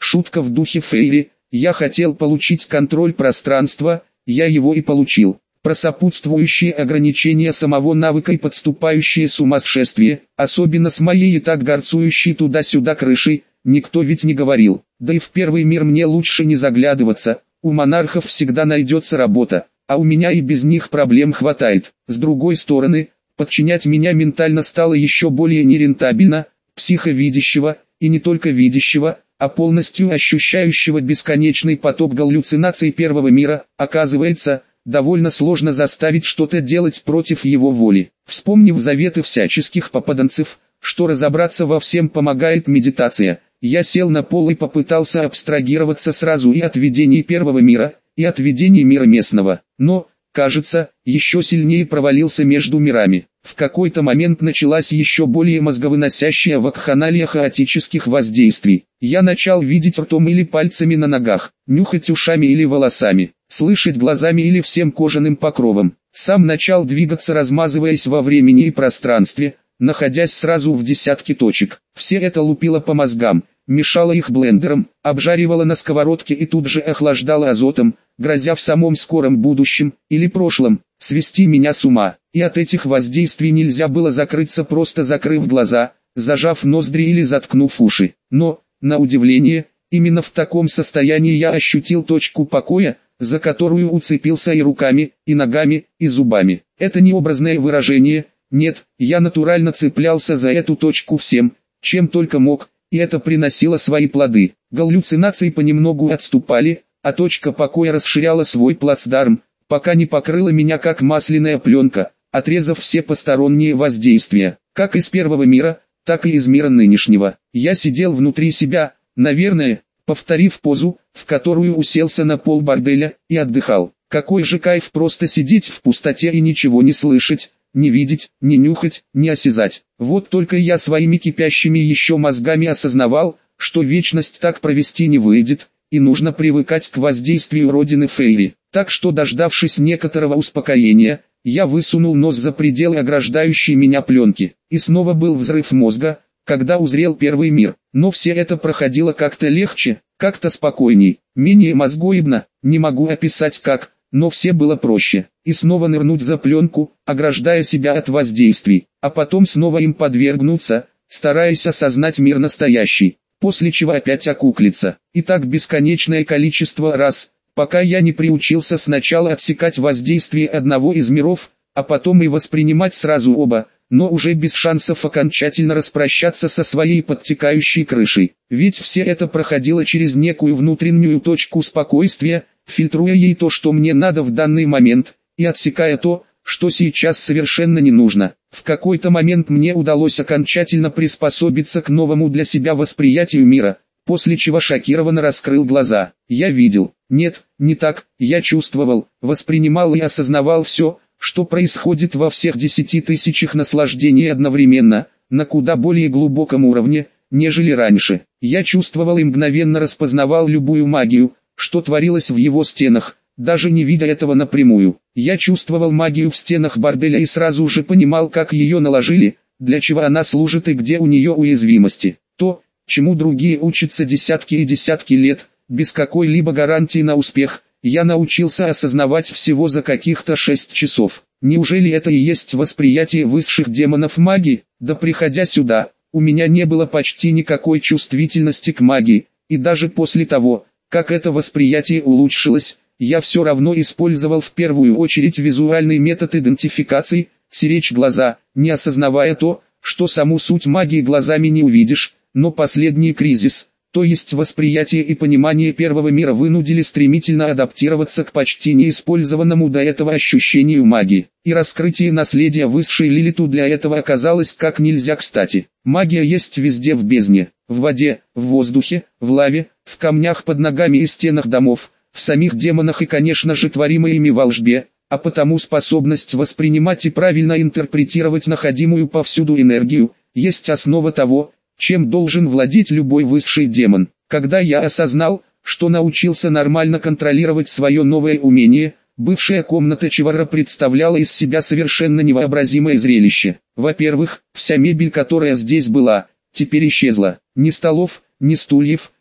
Шутка в духе Фейри, я хотел получить контроль пространства, я его и получил. Про сопутствующие ограничения самого навыка и подступающее сумасшествие, особенно с моей и так горцующей туда-сюда крышей, никто ведь не говорил. Да и в первый мир мне лучше не заглядываться, у монархов всегда найдется работа, а у меня и без них проблем хватает. С другой стороны, подчинять меня ментально стало еще более нерентабельно, психовидящего, и не только видящего, а полностью ощущающего бесконечный поток галлюцинаций первого мира, оказывается, довольно сложно заставить что-то делать против его воли. Вспомнив заветы всяческих попаданцев, что разобраться во всем помогает медитация, я сел на пол и попытался абстрагироваться сразу и от видений первого мира, и от видений мира местного, но, кажется, еще сильнее провалился между мирами. В какой-то момент началась еще более мозговыносящая вакханалия хаотических воздействий. Я начал видеть ртом или пальцами на ногах, нюхать ушами или волосами, слышать глазами или всем кожаным покровом. Сам начал двигаться, размазываясь во времени и пространстве, находясь сразу в десятки точек. Все это лупило по мозгам, мешало их блендером, обжаривало на сковородке и тут же охлаждало азотом, грозя в самом скором будущем, или прошлом, свести меня с ума. И от этих воздействий нельзя было закрыться, просто закрыв глаза, зажав ноздри или заткнув уши. Но, на удивление, именно в таком состоянии я ощутил точку покоя, за которую уцепился и руками, и ногами, и зубами. Это не образное выражение, нет, я натурально цеплялся за эту точку всем, чем только мог, и это приносило свои плоды. Галлюцинации понемногу отступали, а точка покоя расширяла свой плацдарм, пока не покрыла меня как масляная пленка, отрезав все посторонние воздействия, как из первого мира, так и из мира нынешнего. Я сидел внутри себя, наверное, повторив позу, в которую уселся на пол борделя, и отдыхал. Какой же кайф просто сидеть в пустоте и ничего не слышать, не видеть, не нюхать, не осязать. Вот только я своими кипящими еще мозгами осознавал, что вечность так провести не выйдет, и нужно привыкать к воздействию родины Фейри. Так что, дождавшись некоторого успокоения, я высунул нос за пределы ограждающей меня пленки. И снова был взрыв мозга, когда узрел первый мир. Но все это проходило как-то легче, как-то спокойней, менее мозгоебно, не могу описать как, но все было проще. И снова нырнуть за пленку, ограждая себя от воздействий, а потом снова им подвергнуться, стараясь осознать мир настоящий, после чего опять окуклиться. И так бесконечное количество раз, пока я не приучился сначала отсекать воздействие одного из миров, а потом и воспринимать сразу оба, но уже без шансов окончательно распрощаться со своей подтекающей крышей. Ведь все это проходило через некую внутреннюю точку спокойствия, фильтруя ей то, что мне надо в данный момент, и отсекая то, что сейчас совершенно не нужно. В какой-то момент мне удалось окончательно приспособиться к новому для себя восприятию мира, после чего шокированно раскрыл глаза. Я видел, нет, не так, я чувствовал, воспринимал и осознавал все, что происходит во всех 10 тысячах наслаждений одновременно, на куда более глубоком уровне, нежели раньше. Я чувствовал и мгновенно распознавал любую магию, что творилось в его стенах, даже не видя этого напрямую. Я чувствовал магию в стенах борделя и сразу же понимал, как ее наложили, для чего она служит и где у нее уязвимости. То, чему другие учатся десятки и десятки лет, без какой-либо гарантии на успех, я научился осознавать всего за каких-то 6 часов. Неужели это и есть восприятие высших демонов магии? Да приходя сюда, у меня не было почти никакой чувствительности к магии, и даже после того, как это восприятие улучшилось, я все равно использовал в первую очередь визуальный метод идентификации, стеречь глаза, не осознавая то, что саму суть магии глазами не увидишь, но последний кризис, то есть восприятие и понимание первого мира, вынудили стремительно адаптироваться к почти неиспользованному до этого ощущению магии, и раскрытие наследия высшей Лилиту для этого оказалось как нельзя кстати. Магия есть везде: в бездне, в воде, в воздухе, в лаве, в камнях под ногами и стенах домов, в самих демонах и, конечно же, творимой ими волшбе, а потому способность воспринимать и правильно интерпретировать находимую повсюду энергию, есть основа того, чем должен владеть любой высший демон. Когда я осознал, что научился нормально контролировать свое новое умение, бывшая комната Чивара представляла из себя совершенно невообразимое зрелище. Во-первых, вся мебель, которая здесь была, теперь исчезла. Ни столов, ни стульев,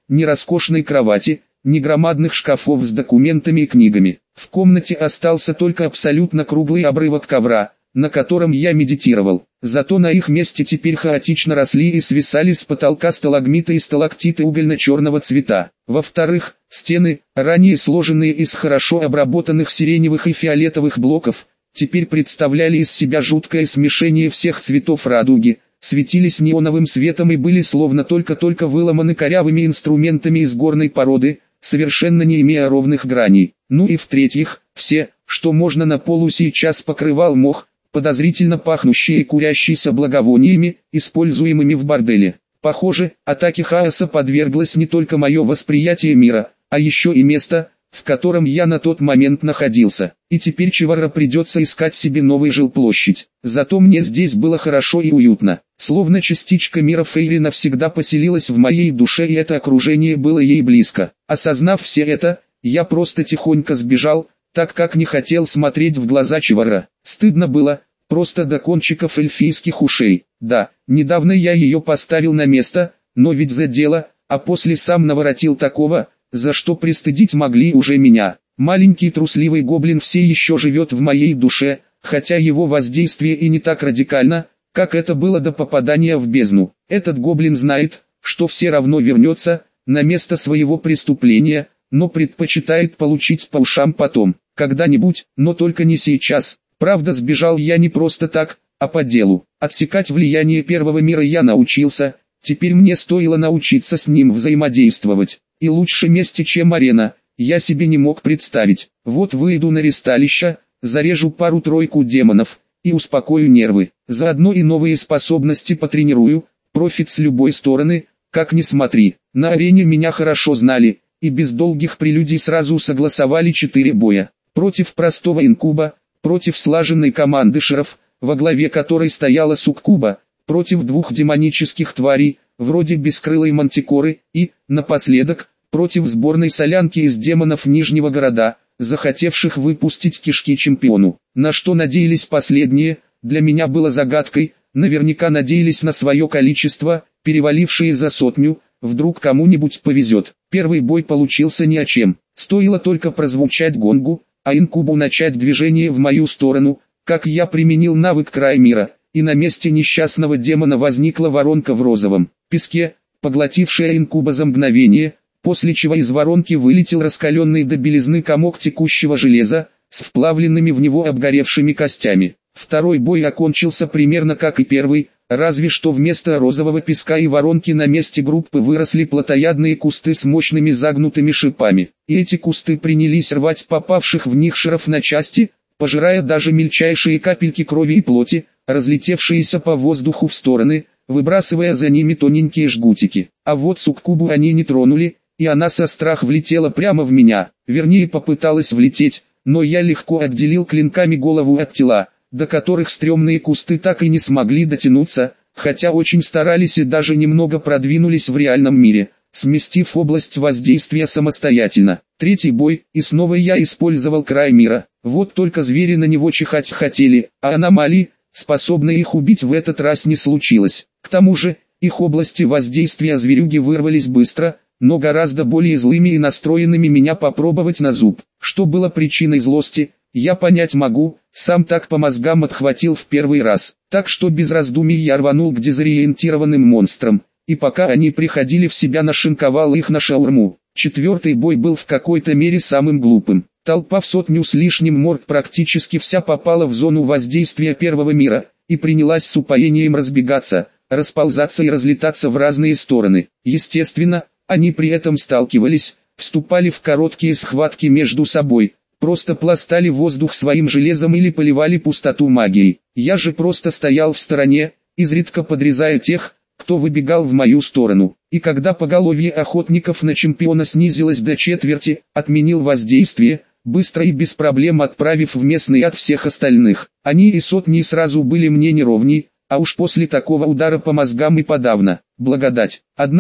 ни роскошной кровати, ни громадных шкафов с документами и книгами. В комнате остался только абсолютно круглый обрывок ковра, на котором я медитировал. Зато на их месте теперь хаотично росли и свисали с потолка сталагмиты и сталактиты угольно-черного цвета. Во-вторых, стены, ранее сложенные из хорошо обработанных сиреневых и фиолетовых блоков, теперь представляли из себя жуткое смешение всех цветов радуги, светились неоновым светом и были словно только-только выломаны корявыми инструментами из горной породы, совершенно не имея ровных граней. Ну и в-третьих, все, что можно на полу сейчас покрывал мох, подозрительно пахнущий и курящийся благовониями, используемыми в борделе. Похоже, атаке хаоса подверглось не только мое восприятие мира, а еще и место, в котором я на тот момент находился. И теперь Чеварра придется искать себе новую жилплощадь. Зато мне здесь было хорошо и уютно. Словно частичка мира Фейри навсегда поселилась в моей душе, и это окружение было ей близко. Осознав все это, я просто тихонько сбежал, так как не хотел смотреть в глаза Чеварра. Стыдно было, просто до кончиков эльфийских ушей. Да, недавно я ее поставил на место, но ведь за дело, а после сам наворотил такого, за что пристыдить могли уже меня. Маленький трусливый гоблин все еще живет в моей душе, хотя его воздействие и не так радикально, как это было до попадания в бездну. Этот гоблин знает, что все равно вернется на место своего преступления, но предпочитает получить по ушам потом, когда-нибудь, но только не сейчас. Правда, сбежал я не просто так, а по делу. Отсекать влияние первого мира я научился, теперь мне стоило научиться с ним взаимодействовать. И лучше месте, чем арена, я себе не мог представить. Вот выйду на ристалище, зарежу пару-тройку демонов и успокою нервы. Заодно и новые способности потренирую, профит с любой стороны, как ни смотри. На арене меня хорошо знали, и без долгих прелюдий сразу согласовали 4 боя. Против простого инкуба, против слаженной команды шеров, во главе которой стояла суккуба, против 2 демонических тварей, вроде бескрылой мантикоры, и, напоследок, против сборной солянки из демонов Нижнего города, захотевших выпустить кишки чемпиону. На что надеялись последние, для меня было загадкой, наверняка надеялись на свое количество, перевалившие за 100, вдруг кому-нибудь повезет. Первый бой получился ни о чем, стоило только прозвучать гонгу, а инкубу начать движение в мою сторону, как я применил навык край мира, и на месте несчастного демона возникла воронка в розовом песке, поглотившая инкуба за мгновение, после чего из воронки вылетел раскаленный до белизны комок текущего железа, с вплавленными в него обгоревшими костями. Второй бой окончился примерно как и первый, разве что вместо розового песка и воронки на месте группы выросли плотоядные кусты с мощными загнутыми шипами. И эти кусты принялись рвать попавших в них шеров на части, пожирая даже мельчайшие капельки крови и плоти, разлетевшиеся по воздуху в стороны, выбрасывая за ними тоненькие жгутики. А вот суккубу они не тронули, и она со страха влетела прямо в меня, вернее попыталась влететь, но я легко отделил клинками голову от тела, до которых стрёмные кусты так и не смогли дотянуться, хотя очень старались и даже немного продвинулись в реальном мире, сместив область воздействия самостоятельно. Третий бой, и снова я использовал край мира, вот только звери на него чихать хотели, а аномалии, способные их убить, в этот раз не случилось. К тому же, их области воздействия зверюги вырвались быстро, но гораздо более злыми и настроенными меня попробовать на зуб. Что было причиной злости, я понять могу, сам так по мозгам отхватил в первый раз. Так что без раздумий я рванул к дезориентированным монстрам, и пока они приходили в себя, нашинковал их на шаурму. Четвертый бой был в какой-то мере самым глупым. Толпа в 100 с лишним морд практически вся попала в зону воздействия первого мира, и принялась с упоением разбегаться, расползаться и разлетаться в разные стороны. Естественно, они при этом сталкивались, вступали в короткие схватки между собой, просто пластали воздух своим железом или поливали пустоту магией. Я же просто стоял в стороне, изредка подрезая тех, кто выбегал в мою сторону. И когда поголовье охотников на чемпиона снизилось до четверти, отменил воздействие, быстро и без проблем отправив в местный ад всех остальных. Они и 100 сразу были мне неровней, а уж после такого удара по мозгам и подавно. Благодать.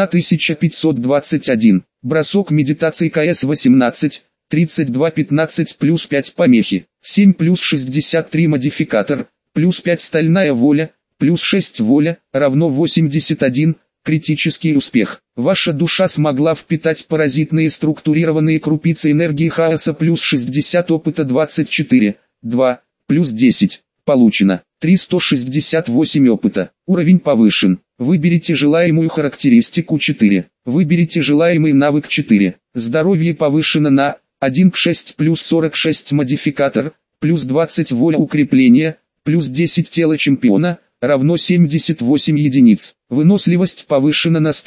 1521. Бросок медитации КС-18, 32-15 плюс 5 помехи, 7 плюс 63 модификатор, плюс 5 стальная воля, плюс 6 воля, равно 81, Критический успех. Ваша душа смогла впитать паразитные структурированные крупицы энергии хаоса плюс 60 опыта 24, 2, плюс 10. Получено. 368 опыта. Уровень повышен. Выберите желаемую характеристику 4. Выберите желаемый навык 4. Здоровье повышено на 1 к 6 плюс 46 модификатор, плюс 20 воля укрепления, плюс 10 тело чемпиона, равно 78 единиц. Выносливость повышена на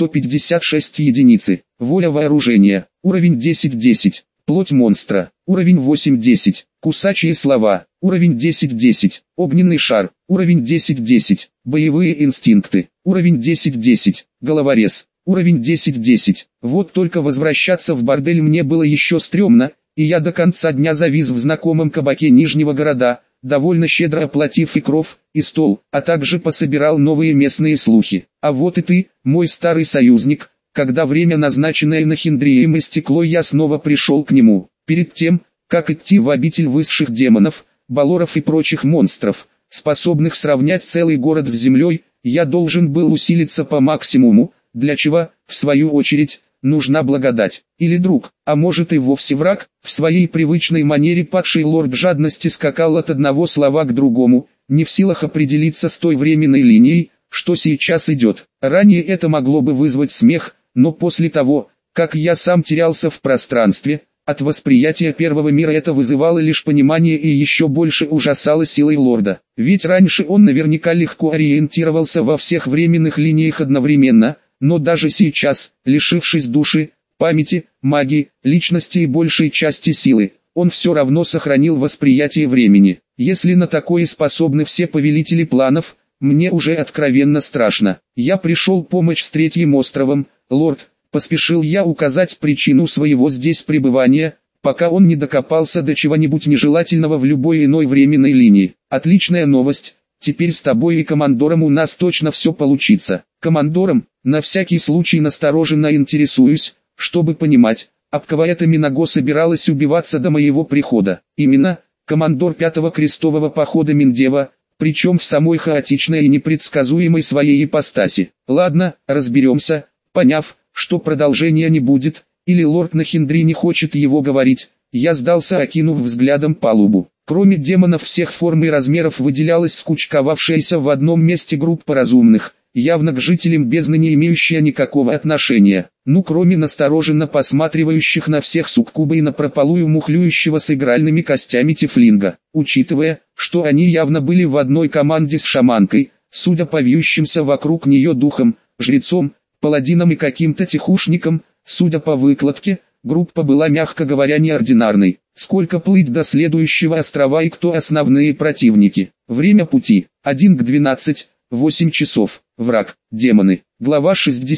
156 единицы. Воля вооружения. Уровень 10-10. Плоть монстра. Уровень 8-10. Кусачие слова. Уровень 10-10. Огненный шар. Уровень 10-10. Боевые инстинкты. Уровень 10-10. Головорез. Уровень 10-10. Вот только возвращаться в бордель мне было еще стрёмно, и я до конца дня завис в знакомом кабаке Нижнего города, довольно щедро оплатив и кров, и стол, а также пособирал новые местные слухи. А вот и ты, мой старый союзник. Когда время, назначенное Нахиндрием, истекло, я снова пришел к нему. Перед тем, как идти в обитель высших демонов, балоров и прочих монстров, способных сравнять целый город с землей, я должен был усилиться по максимуму, для чего, в свою очередь, нужна благодать. Или друг, а может и вовсе враг. В своей привычной манере падший лорд жадности скакал от одного слова к другому, не в силах определиться с той временной линией, что сейчас идет. Ранее это могло бы вызвать смех, но после того, как я сам терялся в пространстве, от восприятия первого мира это вызывало лишь понимание и еще больше ужасало силой лорда. Ведь раньше он наверняка легко ориентировался во всех временных линиях одновременно, но даже сейчас, лишившись души, памяти, магии, личности и большей части силы, он все равно сохранил восприятие времени. Если на такое способны все повелители планов, мне уже откровенно страшно. Я пришел помочь с третьим островом, лорд. Поспешил я указать причину своего здесь пребывания, пока он не докопался до чего-нибудь нежелательного в любой иной временной линии. Отличная новость, теперь с тобой и командором у нас точно все получится. Командором, на всякий случай настороженно интересуюсь, чтобы понимать, об кого эта Минаго собиралась убиваться до моего прихода. Именно, командор 5-го крестового похода Миндева, причем в самой хаотичной и непредсказуемой своей ипостаси. Ладно, разберемся, поняв, что продолжения не будет, или лорд Нахиндри не хочет его говорить, я сдался, окинув взглядом палубу. Кроме демонов всех форм и размеров выделялась скучковавшаяся в одном месте группа разумных, явно к жителям бездны не имеющая никакого отношения, кроме настороженно посматривающих на всех суккуба и напропалую мухлюющего с игральными костями тифлинга. Учитывая, что они явно были в одной команде с шаманкой, судя по вьющимся вокруг нее духом, жрецом, паладином и каким-то тихушником, судя по выкладке, группа была, мягко говоря, неординарной. Сколько плыть до следующего острова и кто основные противники? Время пути 1 к 12, 8 часов. Враг, демоны. Глава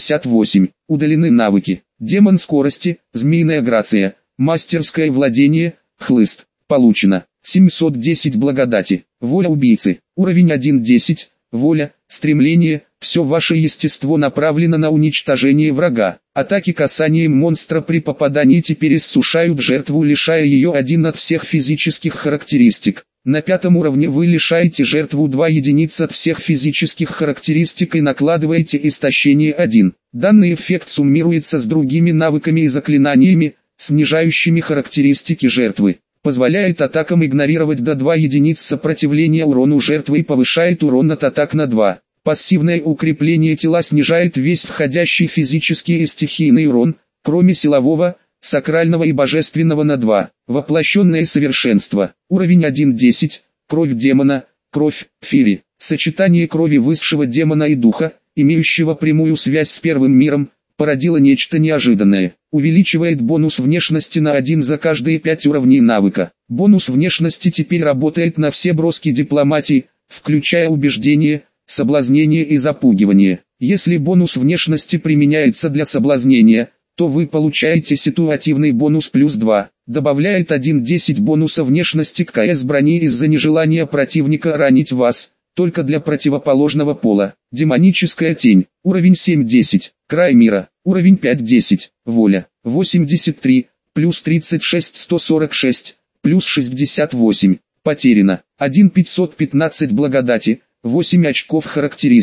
68. Удалены навыки. Демон скорости, змеиная грация, мастерское владение, хлыст. Получено 710 благодати. Воля убийцы. Уровень 1-10. Воля, стремление, все ваше естество направлено на уничтожение врага. Атаки касанием монстра при попадании теперь иссушают жертву, лишая ее один от всех физических характеристик. На 5-м уровне вы лишаете жертву 2 единиц от всех физических характеристик и накладываете истощение 1. Данный эффект суммируется с другими навыками и заклинаниями, снижающими характеристики жертвы. Позволяет атакам игнорировать до 2 единиц сопротивления урону жертвы и повышает урон от атак на 2. Пассивное укрепление тела снижает весь входящий физический и стихийный урон, кроме силового, сакрального и божественного на 2. Воплощенное совершенство. Уровень 1-10. Кровь демона, кровь Фири. Сочетание крови высшего демона и духа, имеющего прямую связь с первым миром, породило нечто неожиданное. Увеличивает бонус внешности на 1 за каждые 5 уровней навыка. Бонус внешности теперь работает на все броски дипломатии, включая убеждение, соблазнение и запугивание. Если бонус внешности применяется для соблазнения, то вы получаете ситуативный бонус плюс 2. Добавляет 1-10 бонуса внешности к КС брони из-за нежелания противника ранить вас, только для противоположного пола. Демоническая тень. Уровень 7-10. Край мира. Уровень 5-10. Воля. 83. Плюс 36 146. Плюс 68. Потеряно. 1 515 благодати. 8 очков характеристик.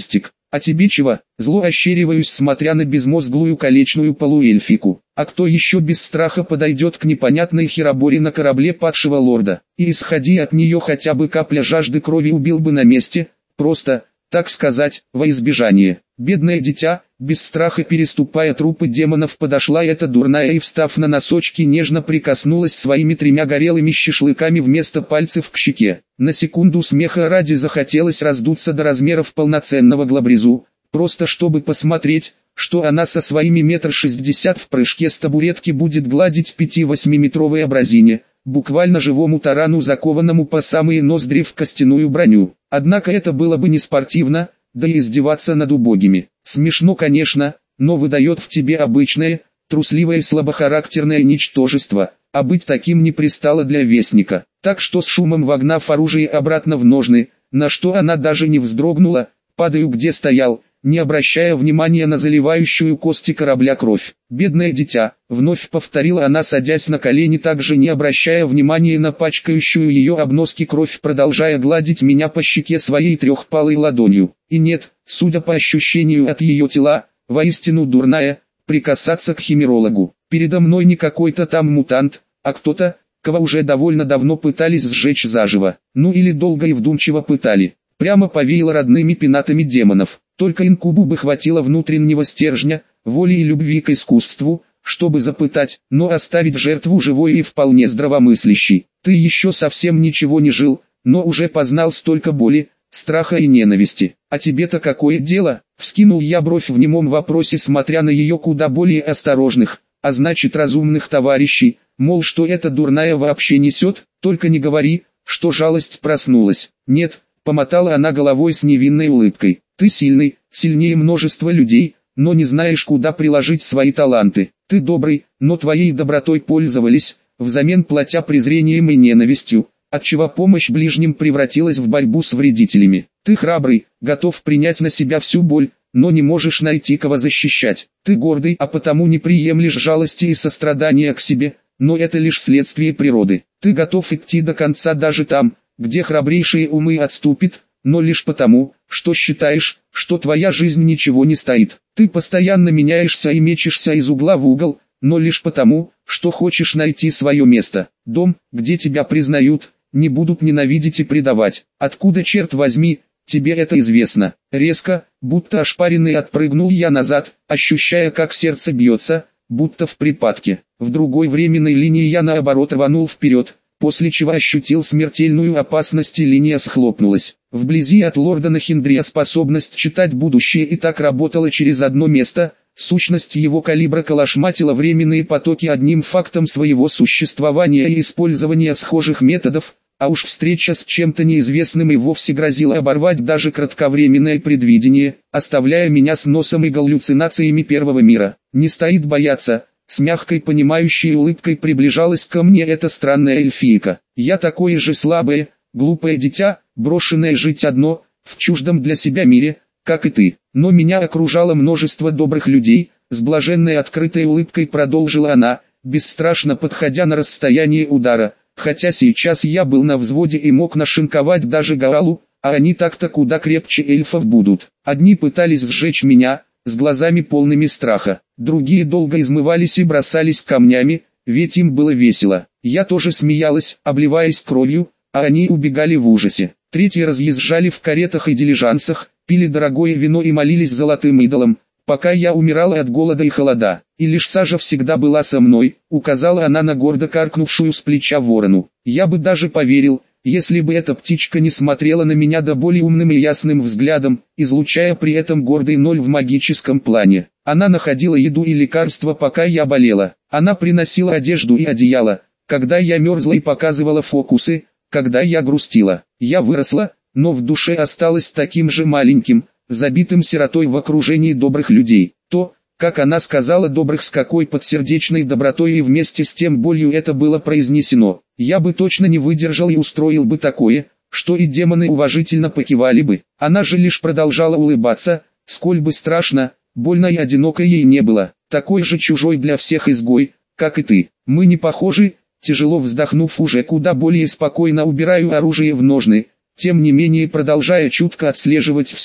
А тебе чего? Зло ощериваюсь, смотря на безмозглую колечную полуэльфику. А кто еще без страха подойдет к непонятной хероборе на корабле падшего лорда? И исходи от нее хотя бы капля жажды крови, убил бы на месте, просто, так сказать, во избежание. Бедное дитя, без страха переступая трупы демонов, подошла эта дурная и, встав на носочки, нежно прикоснулась своими 3 горелыми шашлыками вместо пальцев к щеке. На секунду смеха ради захотелось раздуться до размеров полноценного глабрезу, просто чтобы посмотреть, что она со своими 1,60 м в прыжке с табуретки будет гладить 5-8-метровой абразине, буквально живому тарану, закованному по самые ноздри в костяную броню. Однако это было бы не спортивно, да и издеваться над убогими. Смешно, конечно, но выдает в тебе обычное, трусливое и слабохарактерное ничтожество, а быть таким не пристало для вестника. Так что, с шумом вогнав оружие обратно в ножны, на что она даже не вздрогнула, падаю где стоял, не обращая внимания на заливающую кости корабля кровь. «Бедное дитя», — вновь повторила она, садясь на колени, также не обращая внимания на пачкающую ее обноски кровь, продолжая гладить меня по щеке своей трехпалой ладонью. И нет, судя по ощущению от ее тела, воистину дурная, прикасаться к химерологу. Передо мной не какой-то там мутант, а кто-то, кого уже довольно давно пытались сжечь заживо. Ну или долго и вдумчиво пытали. Прямо повеяло родными пенатами демонов. Только инкубу бы хватило внутреннего стержня, воли и любви к искусству, чтобы запытать, но оставить жертву живой и вполне здравомыслящей. Ты еще совсем ничего не жил, но уже познал столько боли, страха и ненависти. А тебе-то какое дело? Вскинул я бровь в немом вопросе, смотря на ее куда более осторожных, а значит разумных товарищей, мол, что эта дурная вообще несет, только не говори, что жалость проснулась. Нет, помотала она головой с невинной улыбкой. Ты сильный, сильнее множества людей, но не знаешь, куда приложить свои таланты. Ты добрый, но твоей добротой пользовались, взамен платя презрением и ненавистью, отчего помощь ближним превратилась в борьбу с вредителями. Ты храбрый, готов принять на себя всю боль, но не можешь найти кого защищать. Ты гордый, а потому не приемлешь жалости и сострадания к себе, но это лишь следствие природы. Ты готов идти до конца даже там, где храбрейшие умы отступят, но лишь потому, что считаешь, что твоя жизнь ничего не стоит. Ты постоянно меняешься и мечешься из угла в угол, но лишь потому, что хочешь найти свое место. Дом, где тебя признают, не будут ненавидеть и предавать. Откуда, черт возьми, тебе это известно? Резко, будто ошпаренный, отпрыгнул я назад, ощущая, как сердце бьется, будто в припадке. В другой временной линии я наоборот рванул вперед, после чего ощутил смертельную опасность, и линия схлопнулась. Вблизи от лорда Нахиндрия способность читать будущее и так работала через одно место, сущность его калибра калашматила временные потоки одним фактом своего существования и использования схожих методов, а уж встреча с чем-то неизвестным и вовсе грозила оборвать даже кратковременное предвидение, оставляя меня с носом и галлюцинациями первого мира. Не стоит бояться. С мягкой понимающей улыбкой приближалась ко мне эта странная эльфийка. Я такое же слабое, глупое дитя, брошенное жить одно, в чуждом для себя мире, как и ты. Но меня окружало множество добрых людей, с блаженной открытой улыбкой продолжила она, бесстрашно подходя на расстояние удара, хотя сейчас я был на взводе и мог нашинковать даже Гаалу, а они так-то куда крепче эльфов будут. Одни пытались сжечь меня, с глазами полными страха. Другие долго измывались и бросались камнями, ведь им было весело. Я тоже смеялась, обливаясь кровью, а они убегали в ужасе. Третьи разъезжали в каретах и дилижансах, пили дорогое вино и молились золотым идолам, пока я умирала от голода и холода. И лишь Сажа всегда была со мной, указала она на гордо каркнувшую с плеча ворону. Я бы даже поверил, если бы эта птичка не смотрела на меня до боли умным и ясным взглядом, излучая при этом гордый ноль в магическом плане. Она находила еду и лекарства, пока я болела. Она приносила одежду и одеяло, когда я мерзла, и показывала фокусы, когда я грустила. Я выросла, но в душе осталась таким же маленьким, забитым сиротой в окружении добрых людей. То, как она сказала добрых, с какой подсердечной добротой и вместе с тем болью это было произнесено, я бы точно не выдержал и устроил бы такое, что и демоны уважительно покивали бы. Она же лишь продолжала улыбаться, сколь бы страшно, больно и одиноко ей не было. Такой же чужой для всех изгой, как и ты. Мы не похожи, тяжело вздохнув, уже куда более спокойно убираю оружие в ножны, тем не менее продолжая чутко отслеживать все,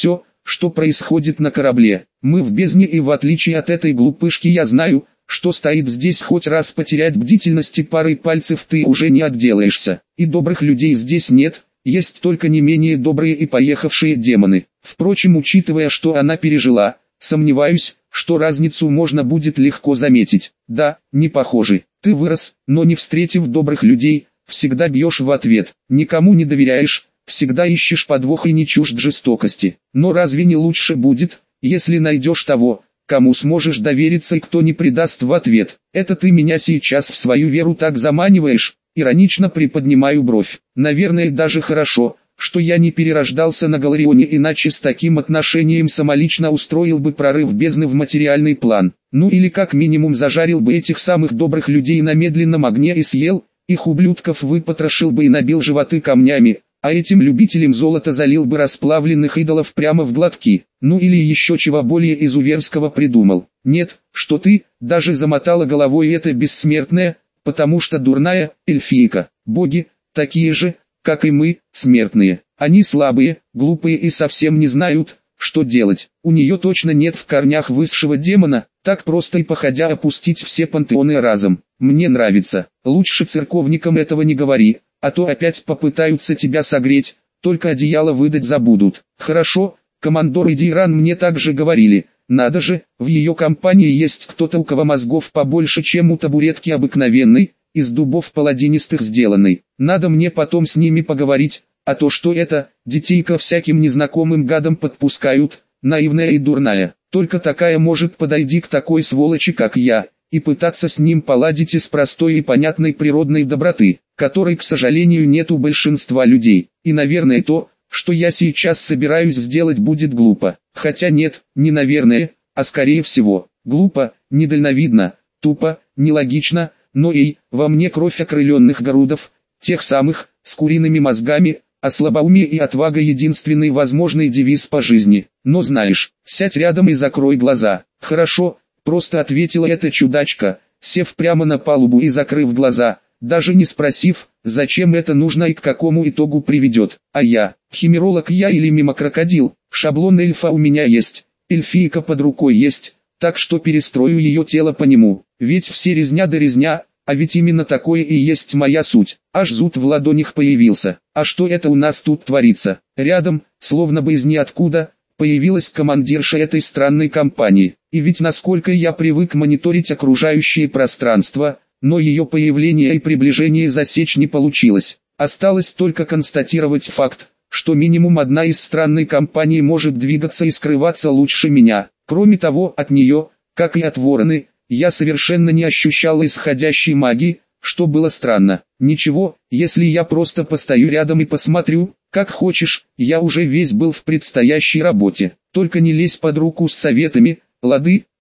что происходит на корабле. Мы в бездне, и в отличие от этой глупышки я знаю, что стоит здесь. Хоть раз потерять бдительности парой пальцев ты уже не отделаешься. И добрых людей здесь нет, есть только не менее добрые и поехавшие демоны. Впрочем, учитывая, что она пережила, сомневаюсь, что разницу можно будет легко заметить. Да, не похожи. Ты вырос, но не встретив добрых людей, всегда бьешь в ответ, никому не доверяешь, всегда ищешь подвох и не чужд жестокости. Но разве не лучше будет, если найдешь того, кому сможешь довериться и кто не предаст в ответ? Это ты меня сейчас в свою веру так заманиваешь? Иронично приподнимаю бровь. Наверное, даже хорошо, что я не перерождался на Галарионе, иначе с таким отношением самолично устроил бы прорыв бездны в материальный план. Ну или как минимум зажарил бы этих самых добрых людей на медленном огне и съел, их ублюдков выпотрошил бы и набил животы камнями, а этим любителям золота залил бы расплавленных идолов прямо в глотки. Ну или еще чего более изуверского придумал. Нет, что ты, даже замотала головой эта бессмертная, потому что дурная эльфийка. Боги, такие же, как и мы, смертные. Они слабые, глупые и совсем не знают, что делать. У нее точно нет в корнях высшего демона, так просто и походя опустить все пантеоны разом. Мне нравится. Лучше церковникам этого не говори, а то опять попытаются тебя согреть, только одеяло выдать забудут. Хорошо, командор и Дейран мне также говорили. Надо же, в ее компании есть кто-то, у кого мозгов побольше, чем у табуретки обыкновенной, из дубов паладинистых сделанной. Надо мне потом с ними поговорить, а то что это, детей ко всяким незнакомым гадам подпускают, наивная и дурная. Только такая может подойти к такой сволочи, как я, и пытаться с ним поладить из простой и понятной природной доброты, которой, к сожалению, нет у большинства людей. И, наверное, то, что я сейчас собираюсь сделать, будет глупо. Хотя нет, не наверное, а скорее всего, глупо, недальновидно, тупо, нелогично, но во мне кровь окрыленных горудов, тех самых, с куриными мозгами, а слабоумие и отвага единственный возможный девиз по жизни. Но знаешь, сядь рядом и закрой глаза. Хорошо, просто ответила эта чудачка, сев прямо на палубу и закрыв глаза, даже не спросив, зачем это нужно и к какому итогу приведет. А я, химеролог я или мимокрокодил, шаблон эльфа у меня есть, эльфийка под рукой есть, так что перестрою ее тело по нему. Ведь все резня да резня, а ведь именно такое и есть моя суть. Аж зуд в ладонях появился. А что это у нас тут творится? Рядом, словно бы из ниоткуда, появилась командирша этой странной компании. И ведь насколько я привык мониторить окружающее пространство, но ее появление и приближение засечь не получилось. Осталось только констатировать факт, что минимум одна из странной компаний может двигаться и скрываться лучше меня. Кроме того, от нее, как и от вороны, я совершенно не ощущал исходящей магии, что было странно. Ничего, если я просто постою рядом и посмотрю, как хочешь, я уже весь был в предстоящей работе. Только не лезь под руку с советами, лады?